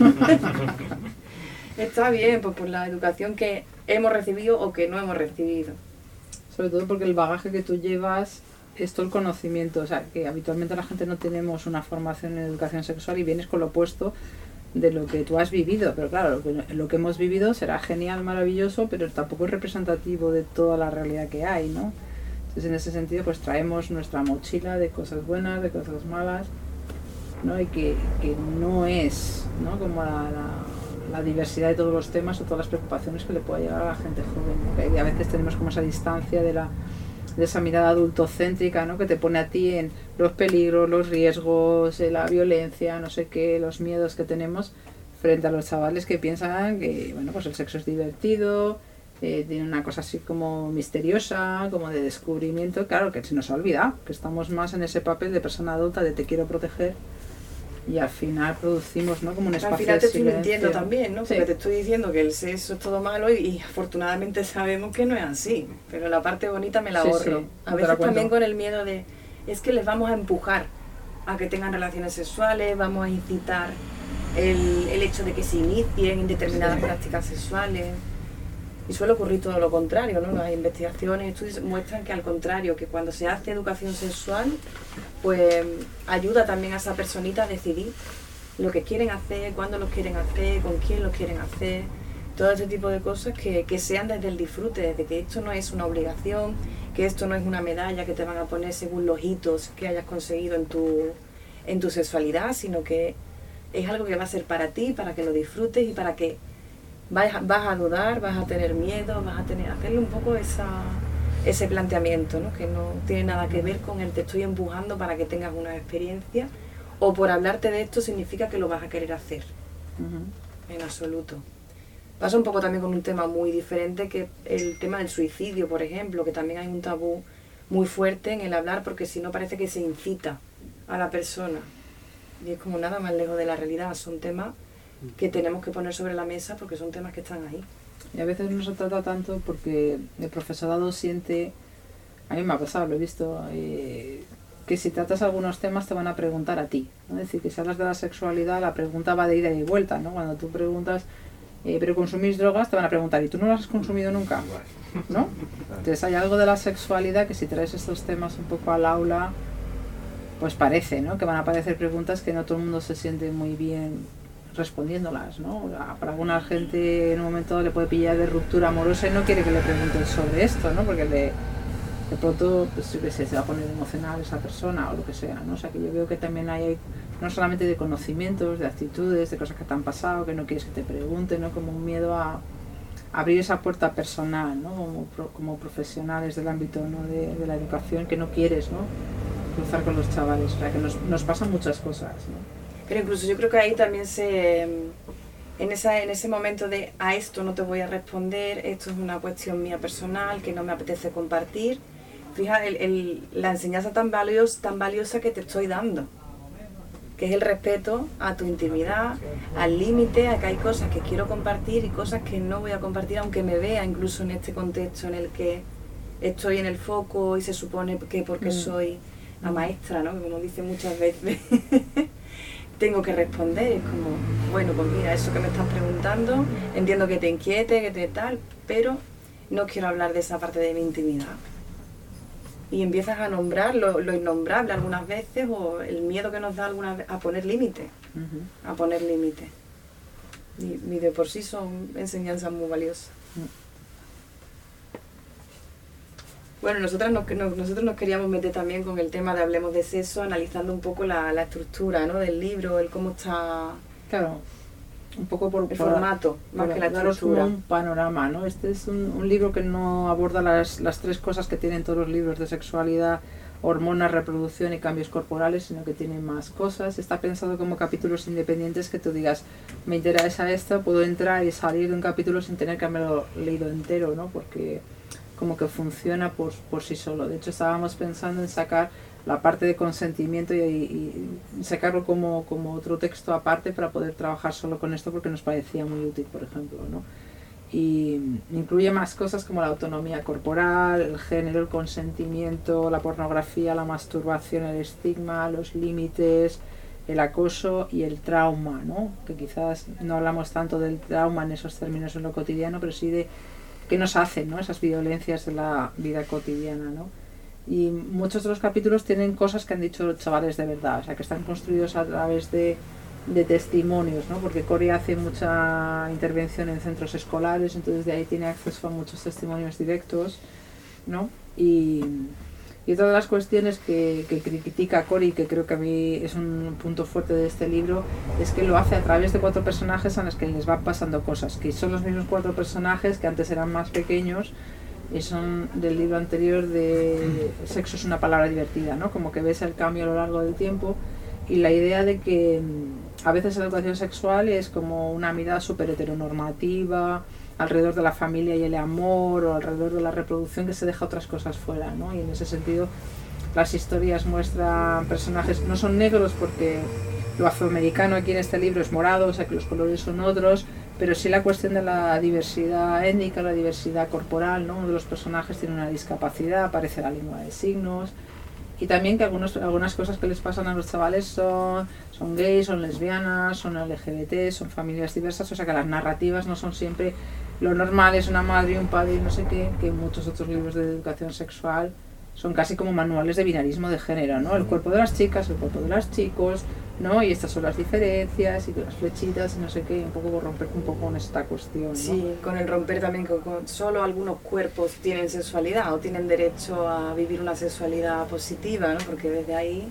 Está bien, pues por la educación que hemos recibido o que no hemos recibido. Sobre todo porque el bagaje que tú llevas es todo el conocimiento. O sea, que habitualmente la gente no tenemos una formación en educación sexual y vienes con lo opuesto de lo que tú has vivido. Pero claro, lo que hemos vivido será genial, maravilloso, pero tampoco es representativo de toda la realidad que hay, ¿no? Entonces, en ese sentido, pues traemos nuestra mochila de cosas buenas, de cosas malas, ¿no? Y que no es, ¿no? Como la diversidad de todos los temas o todas las preocupaciones que le pueda llegar a la gente joven, ¿no? Que a veces tenemos como esa distancia de esa mirada adultocéntrica, ¿no? Que te pone a ti en los peligros, los riesgos, la violencia, no sé qué, los miedos que tenemos frente a los chavales que piensan que, bueno, pues el sexo es divertido, tiene una cosa así como misteriosa, como de descubrimiento. Claro, que se nos ha olvidado, que estamos más en ese papel de persona adulta, de te quiero proteger, y al final producimos, ¿no? Como un espacio al final te de silencio. estoy mintiendo también, ¿no? Sí. Porque te estoy diciendo que el sexo es todo malo y afortunadamente sabemos que no es así, pero la parte bonita me la ahorro. Sí, a no te veces la cuento. también con el miedo de, es que les vamos a empujar a que tengan relaciones sexuales, vamos a incitar el hecho de que se inicien en determinadas prácticas sexuales. Y suele ocurrir todo lo contrario, ¿no? Las investigaciones, estudios muestran que al contrario, que cuando se hace educación sexual, pues ayuda también a esa personita a decidir lo que quieren hacer, cuándo lo quieren hacer, con quién lo quieren hacer. todo ese tipo de cosas que sean desde el disfrute, desde que esto no es una obligación, que esto no es una medalla que te van a poner según los hitos que hayas conseguido en tu sexualidad, sino que es algo que va a ser para ti, para que lo disfrutes y para que vas a dudar, vas a tener miedo, vas a hacerle un poco ese planteamiento, ¿no? Que no tiene nada que ver con el te estoy empujando para que tengas una experiencia, o por hablarte de esto significa que lo vas a querer hacer. En absoluto. Pasa un poco también con un tema muy diferente, que el tema del suicidio, por ejemplo, que también hay un tabú muy fuerte en el hablar, porque si no parece que se incita a la persona. Y es como nada más lejos de la realidad. Son temas que tenemos que poner sobre la mesa porque son temas que están ahí. Y a veces no se trata tanto porque el profesorado siente, a mí me ha pasado, lo he visto, que si tratas algunos temas te van a preguntar a ti, ¿no? Es decir, que si hablas de la sexualidad, la pregunta va de ida y vuelta, ¿no? Cuando tú preguntas, ¿pero consumís drogas? Te van a preguntar, ¿y tú no las has consumido nunca? ¿No? Entonces hay algo de la sexualidad que si traes estos temas un poco al aula, pues parece, ¿no? Que van a aparecer preguntas que no todo el mundo se siente muy bien respondiéndolas, ¿no? Para alguna gente en un momento le puede pillar de ruptura amorosa y no quiere que le pregunten sobre esto, ¿no? Porque de pronto, pues yo qué sé, se va a poner emocional esa persona o lo que sea, ¿no? O sea que yo veo que también hay no solamente de conocimientos, de actitudes, de cosas que te han pasado, que no quieres que te pregunten, ¿no? Como un miedo a abrir esa puerta personal, ¿no? Como profesionales del ámbito, ¿no? de la educación, que no quieres, ¿no? Cruzar con los chavales, o sea que nos pasan muchas cosas, ¿no? Pero incluso yo creo que ahí también en ese momento de a esto no te voy a responder, esto es una cuestión mía personal que no me apetece compartir, fija la enseñanza tan valiosa que te estoy dando, que es el respeto a tu intimidad, al límite, a que hay cosas que quiero compartir y cosas que no voy a compartir, aunque me vea incluso en este contexto en el que estoy en el foco y se supone que porque soy la maestra, ¿no? Como dicen muchas veces, tengo que responder. Es como, bueno, pues mira, eso que me estás preguntando, entiendo que te inquiete, que te tal, pero no quiero hablar de esa parte de mi intimidad. Y empiezas a nombrar lo innombrable algunas veces, o el miedo que nos da algunas veces a poner límite, a poner límite. Y de por sí son enseñanzas muy valiosas. Bueno, nosotros nos queríamos meter también con el tema de Hablemos de Sexo, analizando un poco la estructura, ¿no? Del libro, el cómo está... Claro, un poco por formato, más que la estructura. Como un panorama, ¿no? Este es un libro que no aborda las tres cosas que tienen todos los libros de sexualidad, hormonas, reproducción y cambios corporales, sino que tiene más cosas. Está pensado como capítulos independientes que tú digas, me interesa esto, puedo entrar y salir de un capítulo sin tener que haberlo leído entero, ¿no? Porque como que funciona por sí solo. De hecho, estábamos pensando en sacar la parte de consentimiento y sacarlo como otro texto aparte para poder trabajar solo con esto, porque nos parecía muy útil, por ejemplo, ¿no? Y incluye más cosas como la autonomía corporal, el género, el consentimiento, la pornografía, la masturbación, el estigma, los límites, el acoso y el trauma, ¿no? Que quizás no hablamos tanto del trauma en esos términos en lo cotidiano, pero sí de qué nos hacen, ¿no? Esas violencias de la vida cotidiana, ¿no? Y muchos de los capítulos tienen cosas que han dicho los chavales de verdad, o sea, que están construidos a través de testimonios, ¿no? Porque Cori hace mucha intervención en centros escolares, entonces de ahí tiene acceso a muchos testimonios directos, ¿no? Y todas las cuestiones que critica Cori, que creo que a mí es un punto fuerte de este libro, es que lo hace a través de 4 personajes a los que les van pasando cosas, que son los mismos 4 personajes que antes eran más pequeños y son del libro anterior de Sexo es una palabra divertida, ¿no? Como que ves el cambio a lo largo del tiempo y la idea de que a veces la educación sexual es como una mirada súper heteronormativa alrededor de la familia y el amor, o alrededor de la reproducción, que se deja otras cosas fuera, ¿no? Y en ese sentido las historias muestran personajes, no son negros porque lo afroamericano aquí en este libro es morado, o sea que los colores son otros, pero sí la cuestión de la diversidad étnica, la diversidad corporal, ¿no? Uno de los personajes tiene una discapacidad, aparece la lengua de signos, y también que algunas cosas que les pasan a los chavales son gays, son lesbianas, son LGBT, son familias diversas, o sea que las narrativas no son siempre lo normal, es una madre y un padre y no sé qué, que muchos otros libros de educación sexual son casi como manuales de binarismo de género, ¿no? El cuerpo de las chicas, el cuerpo de los chicos, ¿no? Y estas son las diferencias y las flechitas y no sé qué, un poco romper un poco con esta cuestión, ¿no? Sí, con el romper también, con solo algunos cuerpos tienen sexualidad o tienen derecho a vivir una sexualidad positiva, ¿no? Porque desde ahí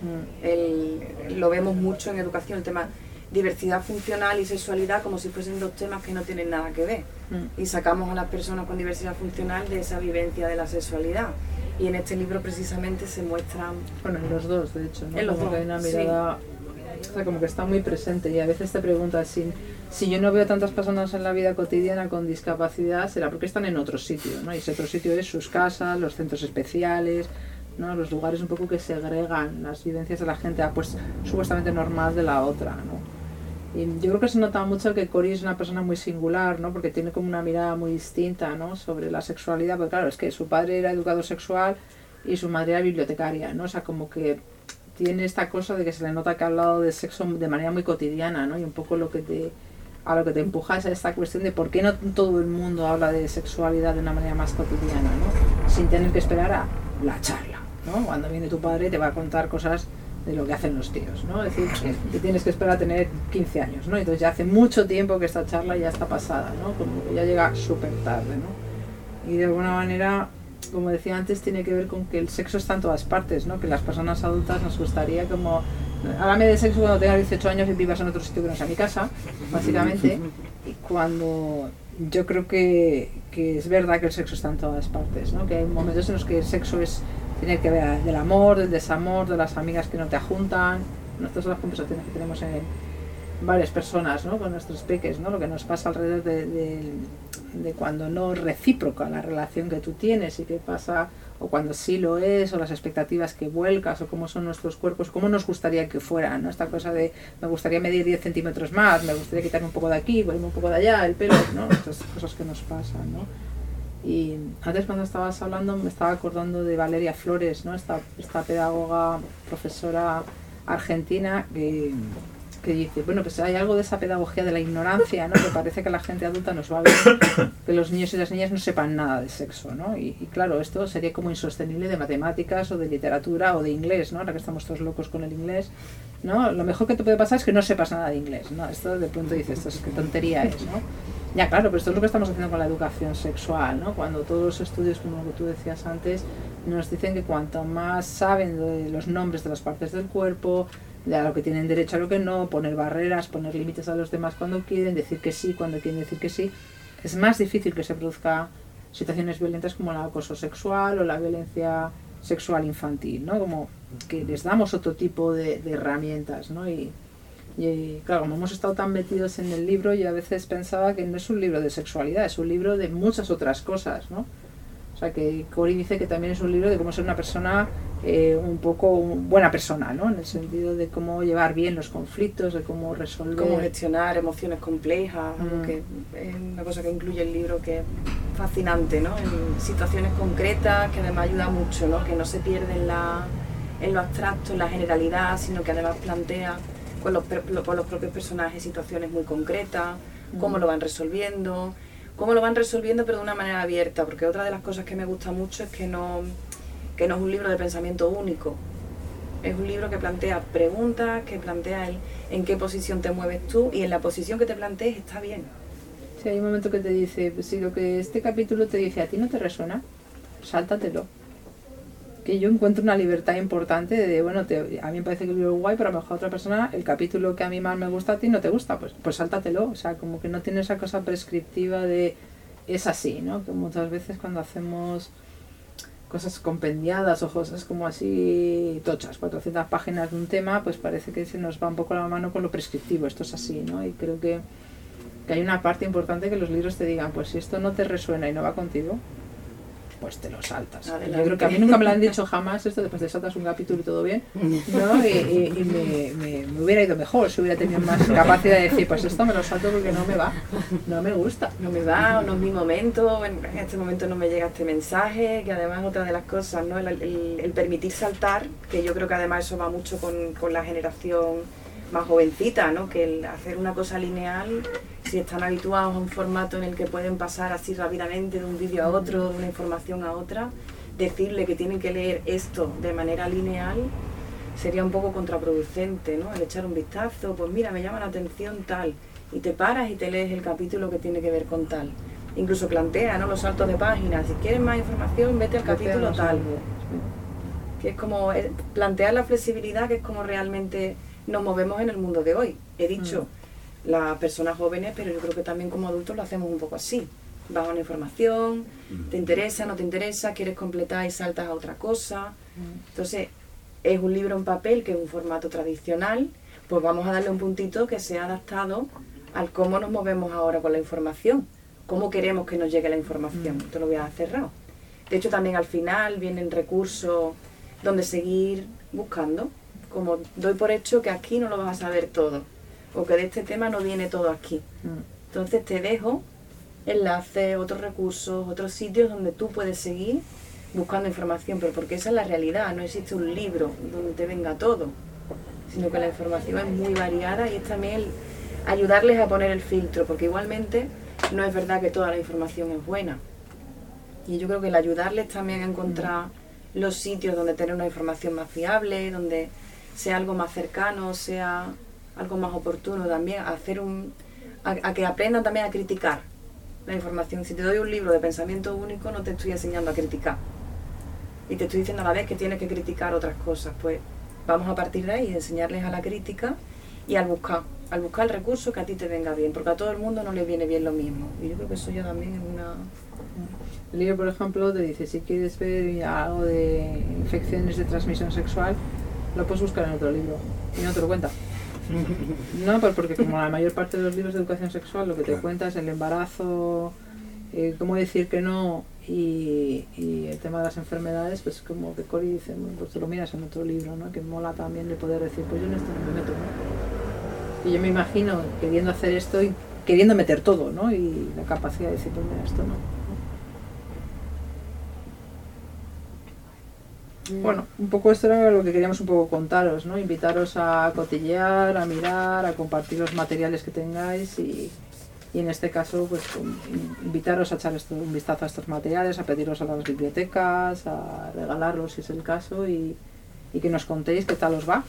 lo vemos mucho en educación, el tema diversidad funcional y sexualidad como si fuesen dos temas que no tienen nada que ver. Y sacamos a las personas con diversidad funcional de esa vivencia de la sexualidad. Y en este libro precisamente se muestran... Bueno, en los dos, de hecho, ¿no? En los como dos, que hay una mirada, o sea, como que está muy presente y a veces te preguntas si yo no veo tantas personas en la vida cotidiana con discapacidad, será porque están en otro sitio, ¿no? Y ese otro sitio es sus casas, los centros especiales, ¿no? Los lugares un poco que segregan las vivencias de la gente pues supuestamente normal de la otra, ¿no? Y yo creo que se nota mucho que Cori es una persona muy singular, ¿no? Porque tiene como una mirada muy distinta, ¿no? Sobre la sexualidad, porque claro, es que su padre era educador sexual y su madre era bibliotecaria, ¿no? O sea, como que tiene esta cosa de que se le nota que ha hablado de sexo de manera muy cotidiana, ¿no? Y un poco a lo que te empuja es a esta cuestión de por qué no todo el mundo habla de sexualidad de una manera más cotidiana, ¿no? Sin tener que esperar a la charla, ¿no? Cuando viene tu padre te va a contar cosas de lo que hacen los tíos, ¿no? Es decir, que tienes que esperar a tener 15 años, ¿no? Entonces ya hace mucho tiempo que esta charla ya está pasada, ¿no? Como que ya llega súper tarde, ¿no? Y de alguna manera, como decía antes, tiene que ver con que el sexo está en todas partes, ¿no? Que las personas adultas nos gustaría como... Háblame de sexo cuando tengas 18 años y vivas en otro sitio que no sea mi casa, básicamente, y cuando... Yo creo que es verdad que el sexo está en todas partes, ¿no? Que hay momentos en los que el sexo tiene que ver del amor, del desamor, de las amigas que no te ajuntan. Estas son las conversaciones que tenemos en varias personas, ¿no? Con nuestros peques, ¿no? Lo que nos pasa alrededor de cuando no es recíproca la relación que tú tienes y qué pasa, o cuando sí lo es, o las expectativas que vuelcas, o cómo son nuestros cuerpos, cómo nos gustaría que fueran, ¿no? Esta cosa de me gustaría medir 10 centímetros más, me gustaría quitarme un poco de aquí, ponerme un poco de allá, el pelo, ¿no? Estas cosas que nos pasan, ¿no? Y antes cuando estabas hablando me estaba acordando de Valeria Flores, ¿no? Esta pedagoga, profesora argentina que dice, bueno, pues hay algo de esa pedagogía de la ignorancia, ¿no? Que parece que la gente adulta nos va a ver que los niños y las niñas no sepan nada de sexo, ¿no? Y claro, esto sería como insostenible de matemáticas o de literatura o de inglés, ¿no? Ahora que estamos todos locos con el inglés, ¿no? Lo mejor que te puede pasar es que no sepas nada de inglés, ¿no? Esto de pronto dices, esto es qué tontería es, ¿no? Ya, claro, pero esto es lo que estamos haciendo con la educación sexual, ¿no? Cuando todos los estudios, como lo que tú decías antes, nos dicen que cuanto más saben de los nombres de las partes del cuerpo, de a lo que tienen derecho, a lo que no, poner barreras, poner límites a los demás cuando quieren, decir que sí cuando quieren decir que sí, es más difícil que se produzca situaciones violentas como el acoso sexual o la violencia sexual infantil, ¿no? Como que les damos otro tipo de herramientas, ¿no? Y claro, como hemos estado tan metidos en el libro, yo a veces pensaba que no es un libro de sexualidad, es un libro de muchas otras cosas, ¿no? O sea, que Cori dice que también es un libro de cómo ser una persona, buena persona, ¿no? En el sentido de cómo llevar bien los conflictos, de cómo resolver... Cómo gestionar emociones complejas, que es una cosa que incluye el libro que es fascinante, ¿no? En situaciones concretas, que además ayuda mucho, ¿no? Que no se pierde en lo abstracto, en la generalidad, sino que además plantea con los propios personajes situaciones muy concretas, cómo lo van resolviendo, pero de una manera abierta, porque otra de las cosas que me gusta mucho es que no es un libro de pensamiento único, es un libro que plantea preguntas, que plantea en qué posición te mueves tú, y en la posición que te plantees está bien. Sí, hay un momento que te dice, pues si lo que este capítulo te dice a ti no te resuena, sáltatelo. Que yo encuentro una libertad importante de, bueno, a mí me parece que el libro es guay, pero a lo mejor a otra persona el capítulo que a mí más me gusta a ti no te gusta, pues sáltatelo. O sea, como que no tiene esa cosa prescriptiva de es así, ¿no? Que muchas veces cuando hacemos cosas compendiadas o cosas como así tochas, 400 páginas de un tema, pues parece que se nos va un poco la mano con lo prescriptivo, esto es así, ¿no? Y creo que hay una parte importante que los libros te digan, pues si esto no te resuena y no va contigo, pues te lo saltas. Adelante. Yo creo que a mí nunca me lo han dicho jamás esto, después te saltas un capítulo y todo bien, ¿no? Y me hubiera ido mejor si hubiera tenido más capacidad de decir, pues esto me lo salto porque no me va, no me gusta. No me va, o no es mi momento, en este momento no me llega este mensaje, que además es otra de las cosas, ¿no? El permitir saltar, que yo creo que además eso va mucho con la generación más jovencita, ¿no? Que el hacer una cosa lineal, si están habituados a un formato en el que pueden pasar así rápidamente de un vídeo a otro, de una información a otra, decirle que tienen que leer esto de manera lineal sería un poco contraproducente, ¿no? El echar un vistazo, pues mira, me llama la atención tal, y te paras y te lees el capítulo que tiene que ver con tal. Incluso plantea, ¿no?, los saltos de páginas. Si quieres más información, vete al capítulo tal. Que es como plantear la flexibilidad, que es como realmente nos movemos en el mundo de hoy. He dicho las personas jóvenes, pero yo creo que también como adultos lo hacemos un poco así. Vas a una información, te interesa, no te interesa, quieres completar y saltas a otra cosa. Entonces, es un libro en papel, que es un formato tradicional, pues vamos a darle un puntito que sea adaptado al cómo nos movemos ahora con la información, cómo queremos que nos llegue la información. Esto lo voy a cerrar. De hecho, también al final vienen recursos donde seguir buscando, como doy por hecho que aquí no lo vas a saber todo, o que de este tema no viene todo aquí. Entonces te dejo enlaces, otros recursos, otros sitios donde tú puedes seguir buscando información, pero porque esa es la realidad, no existe un libro donde te venga todo, sino que la información es muy variada y es también ayudarles a poner el filtro, porque igualmente no es verdad que toda la información es buena. Y yo creo que el ayudarles también a encontrar los sitios donde tener una información más fiable, donde sea algo más cercano, sea algo más oportuno también, a que aprendan también a criticar la información. Si te doy un libro de pensamiento único, no te estoy enseñando a criticar. Y te estoy diciendo a la vez que tienes que criticar otras cosas. Pues vamos a partir de ahí, enseñarles a la crítica y al buscar el recurso que a ti te venga bien, porque a todo el mundo no le viene bien lo mismo. Y yo creo que eso ya también es una... El libro, por ejemplo, te dice, si quieres ver algo de infecciones de transmisión sexual, lo puedes buscar en otro libro y no te lo cuenta. No, pues porque como la mayor parte de los libros de educación sexual lo que te cuenta es el embarazo, cómo decir que no y el tema de las enfermedades, pues como que Cori dice, bueno, pues te lo miras en otro libro, ¿no? Que mola también de poder decir, pues yo en esto no me meto, ¿no? Y yo me imagino queriendo hacer esto y queriendo meter todo, ¿no? Y la capacidad de decir, pues mira, esto no. Bueno, un poco esto era lo que queríamos un poco contaros, ¿no? Invitaros a cotillear, a mirar, a compartir los materiales que tengáis y en este caso, pues invitaros a echar un vistazo a estos materiales, a pediros a las bibliotecas, a regalarlos si es el caso y que nos contéis qué tal os va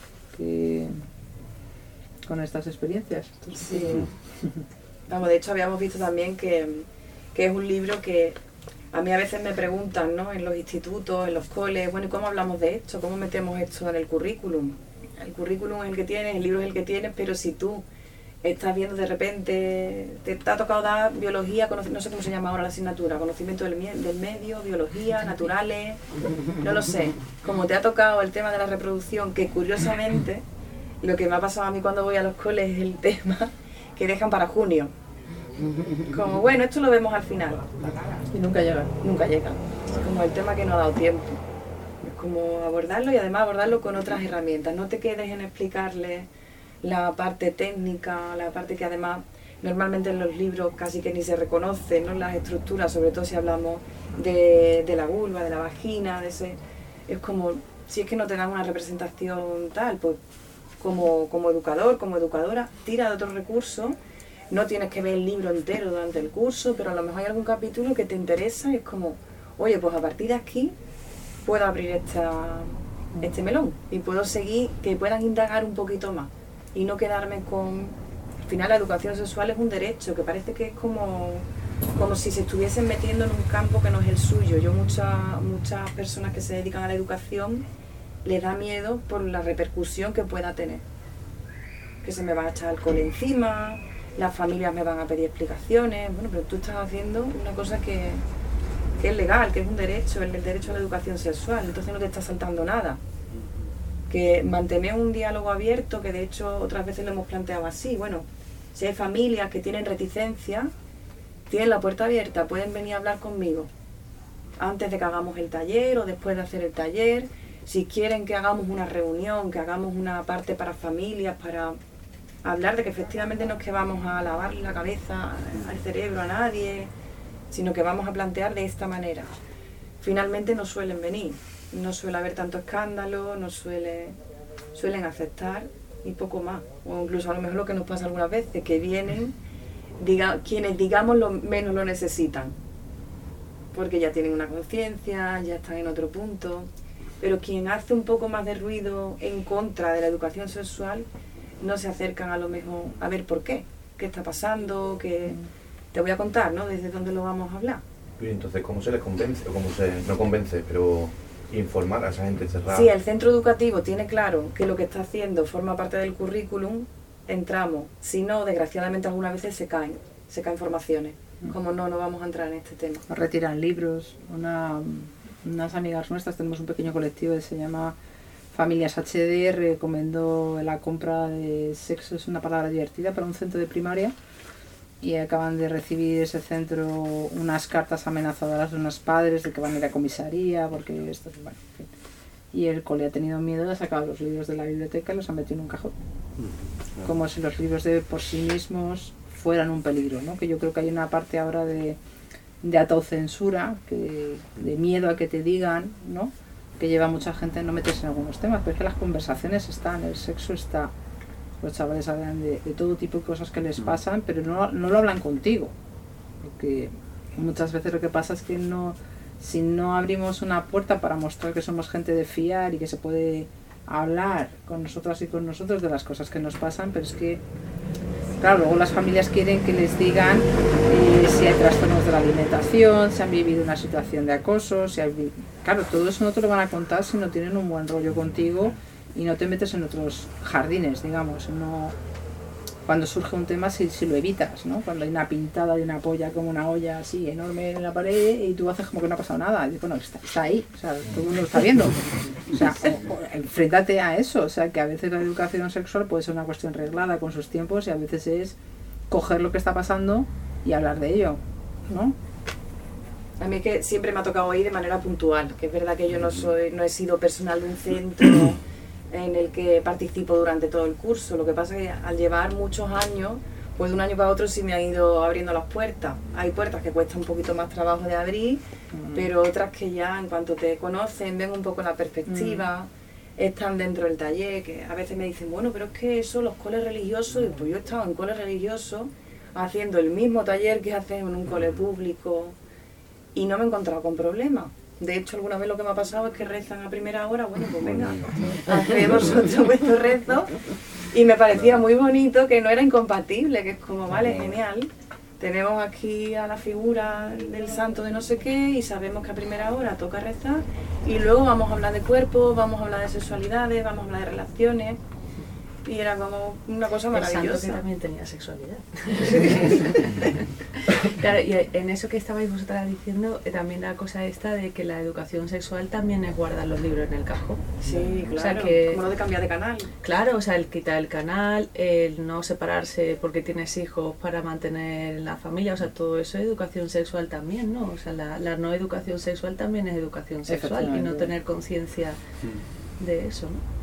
con estas experiencias. Entonces, sí. Vamos, de hecho habíamos visto también que es un libro que a mí a veces me preguntan, ¿no?, en los institutos, en los coles, bueno, ¿y cómo hablamos de esto? ¿Cómo metemos esto en el currículum? El currículum es el que tienes, el libro es el que tienes, pero si tú estás viendo de repente, te ha tocado dar biología, no sé cómo se llama ahora la asignatura, conocimiento del medio, biología, naturales, no lo sé. Como te ha tocado el tema de la reproducción, que curiosamente, lo que me ha pasado a mí cuando voy a los coles es el tema que dejan para junio. Como, bueno, esto lo vemos al final. Y nunca llega. Nunca llega. Es como el tema que no ha dado tiempo. Es como abordarlo y además abordarlo con otras herramientas. No te quedes en explicarle la parte técnica, la parte que además normalmente en los libros casi que ni se reconoce, ¿no?, las estructuras, sobre todo si hablamos de la vulva, de la vagina, de ese... Es como, si es que no te dan una representación tal, pues como educador, como educadora, tira de otros recursos. No tienes que ver el libro entero durante el curso, pero a lo mejor hay algún capítulo que te interesa y es como, oye, pues a partir de aquí puedo abrir este melón y puedo seguir, que puedan indagar un poquito más y no quedarme con... Al final la educación sexual es un derecho, que parece que es como si se estuviesen metiendo en un campo que no es el suyo. Yo muchas personas que se dedican a la educación les da miedo por la repercusión que pueda tener. Que se me va a echar alcohol encima, las familias me van a pedir explicaciones. Bueno, pero tú estás haciendo una cosa que es legal, que es un derecho, el derecho a la educación sexual, entonces no te está saltando nada. Que mantener un diálogo abierto, que de hecho otras veces lo hemos planteado así, bueno, si hay familias que tienen reticencia, tienen la puerta abierta, pueden venir a hablar conmigo antes de que hagamos el taller o después de hacer el taller, si quieren que hagamos una reunión, que hagamos una parte para familias, para hablar de que efectivamente no es que vamos a lavarle la cabeza al cerebro a nadie, sino que vamos a plantear de esta manera. Finalmente no suelen venir, no suele haber tanto escándalo, suelen aceptar y poco más. O incluso a lo mejor lo que nos pasa algunas veces, que vienen quienes digamos menos lo necesitan, porque ya tienen una conciencia, ya están en otro punto. pero quien hace un poco más de ruido en contra de la educación sexual no se acercan a lo mejor a ver por qué está pasando, que te voy a contar, ¿no? Desde dónde lo vamos a hablar. Y entonces, ¿cómo se les convence? O cómo no convence, pero informar a esa gente cerrada. Si el centro educativo tiene claro que lo que está haciendo forma parte del currículum, entramos. Si no, desgraciadamente algunas veces se caen formaciones. Como no vamos a entrar en este tema. Retiran libros. Unas amigas nuestras, tenemos un pequeño colectivo que se llama Familias HD, recomendó la compra de Sexo es una palabra divertida para un centro de primaria, y acaban de recibir ese centro unas cartas amenazadoras de unos padres de que van a ir a comisaría porque esto, bueno, en fin. Y el cole ha tenido miedo de sacar los libros de la biblioteca y los ha metido en un cajón, como si los libros de por sí mismos fueran un peligro, ¿no? Que yo creo que hay una parte ahora de autocensura, de miedo a que te digan, ¿no? Que lleva a mucha gente a no meterse en algunos temas, pero es que las conversaciones están, el sexo está, los chavales hablan de todo tipo de cosas que les pasan, pero no lo hablan contigo, porque muchas veces lo que pasa es que si no abrimos una puerta para mostrar que somos gente de fiar y que se puede hablar con nosotras y con nosotros de las cosas que nos pasan, pero es que claro, luego las familias quieren que les digan si hay trastornos de la alimentación, si han vivido una situación de acoso, claro, todo eso no te lo van a contar si no tienen un buen rollo contigo y no te metes en otros jardines, digamos. No, cuando surge un tema si lo evitas, ¿no? Cuando hay una pintada de una polla como una olla así enorme en la pared y tú haces como que no ha pasado nada, y bueno, está ahí, o sea, todo el mundo lo está viendo. O sea, enfréntate a eso, o sea, que a veces la educación sexual puede ser una cuestión reglada con sus tiempos y a veces es coger lo que está pasando y hablar de ello, ¿no? A mí es que siempre me ha tocado ir de manera puntual, que es verdad que yo no he sido personal de un centro en el que participo durante todo el curso. Lo que pasa es que al llevar muchos años, pues de un año para otro sí me han ido abriendo las puertas. Hay puertas que cuesta un poquito más trabajo de abrir, pero otras que ya en cuanto te conocen, ven un poco la perspectiva, están dentro del taller, que a veces me dicen, bueno, pero es que eso, los coles religiosos, y pues yo he estado en coles religiosos haciendo el mismo taller que hacen en un cole público y no me he encontrado con problemas. De hecho, alguna vez lo que me ha pasado es que rezan a primera hora, bueno, pues venga, hacemos vosotros vuestro rezo. Y me parecía muy bonito, que no era incompatible, que es como, vale, genial, tenemos aquí a la figura del santo de no sé qué y sabemos que a primera hora toca rezar y luego vamos a hablar de cuerpo, vamos a hablar de sexualidades, vamos a hablar de relaciones. Y era como una cosa maravillosa. El santo que también tenía sexualidad. Claro, y en eso que estabais vosotras diciendo, también la cosa esta de que la educación sexual también es guardar los libros en el cajón. Sí, claro, o sea que, como no de cambiar de canal. Claro, o sea, el quitar el canal, el no separarse porque tienes hijos para mantener la familia, o sea, todo eso es educación sexual también, ¿no? O sea, la no educación sexual también es educación sexual y no tener conciencia de eso, ¿no?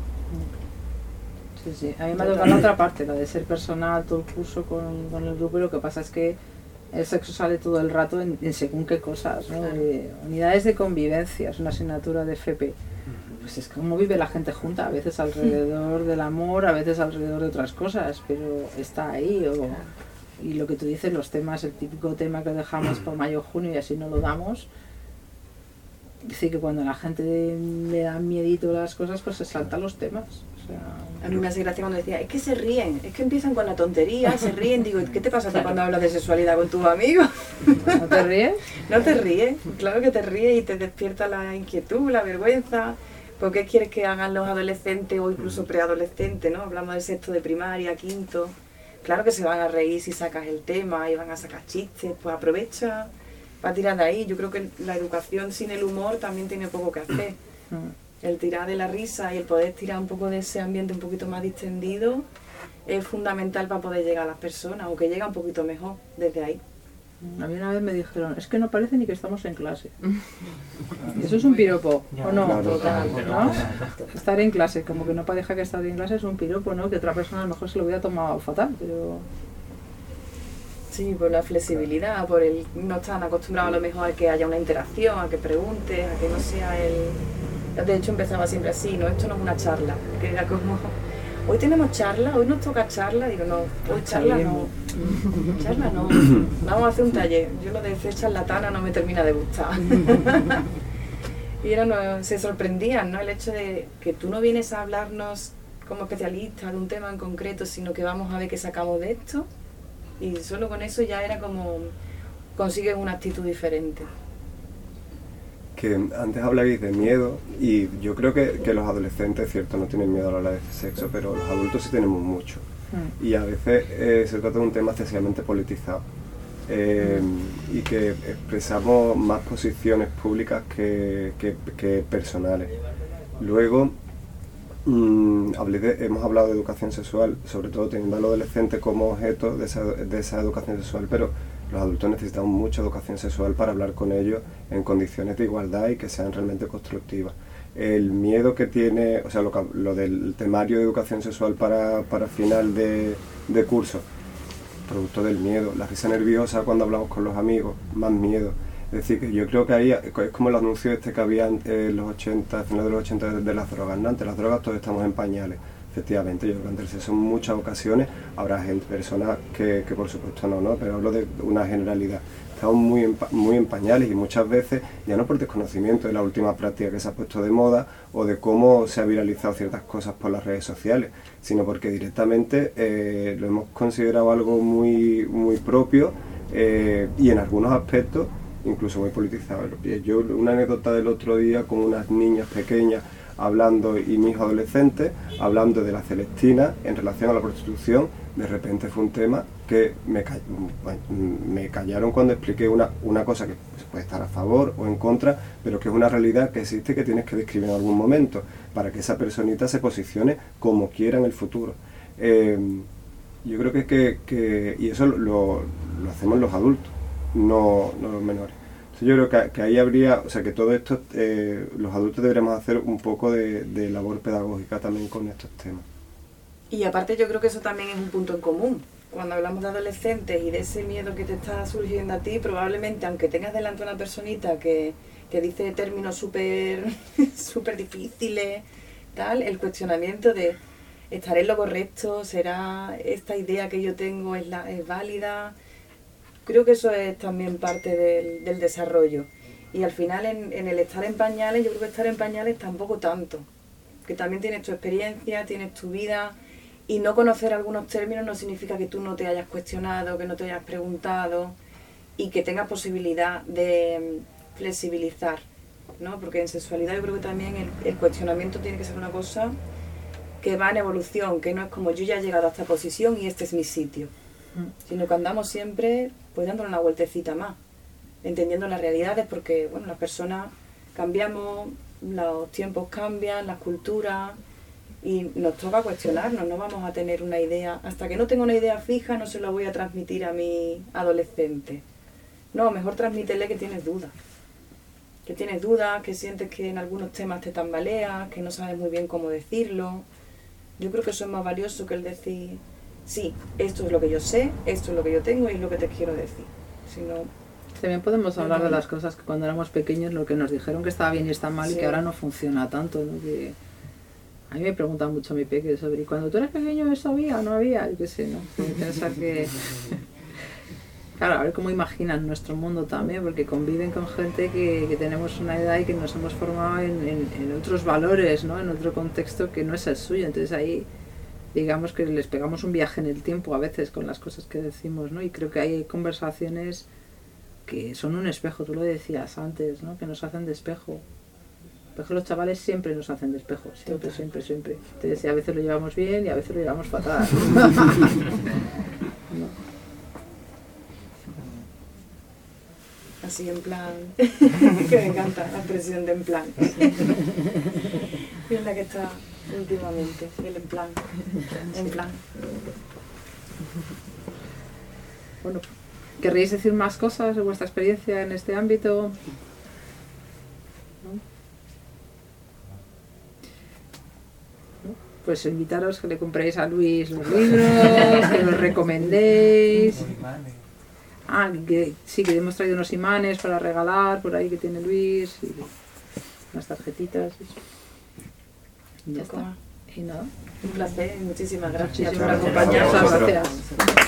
Sí. A mí me ha tocado la otra parte, la de ser personal, todo el curso con el grupo, y lo que pasa es que el sexo sale todo el rato en según qué cosas, ¿no? Claro. Unidades de convivencia, es una asignatura de FP. Pues es como vive la gente junta, a veces alrededor del amor, a veces alrededor de otras cosas, pero está ahí. Y lo que tú dices, los temas, el típico tema que dejamos para mayo o junio y así no lo damos. Dice que cuando a la gente le dan miedito las cosas, pues se saltan los temas. O sea, a mí me hace gracia cuando decía, es que se ríen, es que empiezan con la tontería, se ríen. Digo, ¿qué te pasa cuando hablas de sexualidad con tus amigos? ¿No te ríes? No te ríes, claro que te ríes y te despierta la inquietud, la vergüenza. ¿Por qué quieres que hagan los adolescentes o incluso preadolescentes, ¿no? Hablamos de sexto de primaria, quinto. Claro que se van a reír si sacas el tema y van a sacar chistes, pues aprovecha para tirar de ahí. Yo creo que la educación sin el humor también tiene poco que hacer. El tirar de la risa y el poder tirar un poco de ese ambiente un poquito más distendido es fundamental para poder llegar a las personas, o que llega un poquito mejor desde ahí. A mí una vez me dijeron, es que no parece ni que estamos en clase. Eso es un piropo, ¿o no? Claro, ¿No? Estar en clase, como que no parezca que estar en clase es un piropo, ¿no? Que otra persona a lo mejor se lo hubiera tomado fatal, pero... Sí, por la flexibilidad, por el no están acostumbrados a lo mejor a que haya una interacción, a que preguntes, a que no sea el... De hecho empezaba siempre así, ¿no? Esto no es una charla, que era como... Hoy tenemos charla, hoy nos toca charla, digo, no, hoy charla no. Charla no, vamos a hacer un taller. Yo lo de ser charlatana no me termina de gustar. Y se sorprendían, ¿no? El hecho de que tú no vienes a hablarnos como especialista de un tema en concreto, sino que vamos a ver qué sacamos de esto. Y solo con eso ya era como consigues una actitud diferente. Que antes hablabais de miedo, y yo creo que los adolescentes, cierto, no tienen miedo a hablar de sexo, pero los adultos sí tenemos mucho. Y a veces se trata de un tema excesivamente politizado. Y que expresamos más posiciones públicas que personales. Luego, hemos hablado de educación sexual, sobre todo teniendo al adolescente como objeto de esa educación sexual, pero los adultos necesitamos mucha educación sexual para hablar con ellos en condiciones de igualdad y que sean realmente constructivas. El miedo que tiene, o sea, lo del temario de educación sexual para final de curso, producto del miedo, la risa nerviosa cuando hablamos con los amigos, más miedo. Es decir, que yo creo que ahí es como el anuncio que había en los 80, finales de los 80 de las drogas, ¿no? Ante las drogas todos estamos en pañales. Efectivamente, yo creo que ante el sexo en muchas ocasiones habrá personas que por supuesto no, pero hablo de una generalidad. Estamos muy en pañales y muchas veces, ya no por desconocimiento de la última práctica que se ha puesto de moda o de cómo se ha viralizado ciertas cosas por las redes sociales, sino porque directamente lo hemos considerado algo muy propio y en algunos aspectos incluso muy politizado. Yo una anécdota del otro día con unas niñas pequeñas hablando, y mi hijo adolescente, hablando de la Celestina en relación a la prostitución. De repente fue un tema que me callaron cuando expliqué una cosa que puede estar a favor o en contra, pero que es una realidad que existe, que tienes que describir en algún momento para que esa personita se posicione como quiera en el futuro. Yo creo que y eso lo hacemos los adultos, no los menores. Entonces yo creo que ahí habría, o sea, que todo esto, los adultos deberíamos hacer un poco de labor pedagógica también con estos temas. Y aparte yo creo que eso también es un punto en común. Cuando hablamos de adolescentes y de ese miedo que te está surgiendo a ti, probablemente, aunque tengas delante una personita que dice términos súper difíciles, tal, el cuestionamiento de ¿estaré en lo correcto? ¿Será esta idea que yo tengo es válida? Creo que eso es también parte del desarrollo. Y al final en el estar en pañales, yo creo que estar en pañales tampoco tanto. Que también tienes tu experiencia, tienes tu vida, y no conocer algunos términos no significa que tú no te hayas cuestionado, que no te hayas preguntado y que tengas posibilidad de flexibilizar, ¿no? Porque en sexualidad yo creo que también el cuestionamiento tiene que ser una cosa que va en evolución, que no es como yo ya he llegado a esta posición y este es mi sitio, sino que andamos siempre pues dándole una vueltecita más, entendiendo las realidades, porque bueno, las personas cambiamos, los tiempos cambian, las culturas, y nos toca cuestionarnos, no vamos a tener una idea, hasta que no tenga una idea fija no se lo voy a transmitir a mi adolescente. No, mejor transmítele que tienes dudas, que sientes que en algunos temas te tambaleas, que no sabes muy bien cómo decirlo. Yo creo que eso es más valioso que el decir, sí, esto es lo que yo sé, esto es lo que yo tengo y es lo que te quiero decir. Sino, también podemos hablar de las cosas que cuando éramos pequeños, lo que nos dijeron que estaba bien y está mal, sí, y que ahora no funciona tanto, ¿no? Que a mí me preguntan mucho a mi peque sobre, ¿y cuando tú eras pequeño eso había o no había? Yo qué sé, ¿no? Pensar que... Claro, a ver cómo imaginan nuestro mundo también, porque conviven con gente que tenemos una edad y que nos hemos formado en otros valores, ¿no? En otro contexto que no es el suyo. Entonces ahí, digamos que les pegamos un viaje en el tiempo a veces con las cosas que decimos, ¿no? Y creo que hay conversaciones que son un espejo, tú lo decías antes, ¿no? Que nos hacen de espejo. Porque los chavales siempre nos hacen de espejo, siempre. Entonces a veces lo llevamos bien y a veces lo llevamos fatal. No. Así en plan, que me encanta la expresión de en plan. Es la que está últimamente, el en plan. Bueno, ¿querréis decir más cosas de vuestra experiencia en este ámbito? Pues invitaros que le compréis a Luis los libros, que los recomendéis. Que sí, que hemos traído unos imanes para regalar por ahí que tiene Luis, y unas tarjetitas. Y ya está. Y nada. Un placer, muchísimas gracias por Muchísimas acompañarnos. Gracias.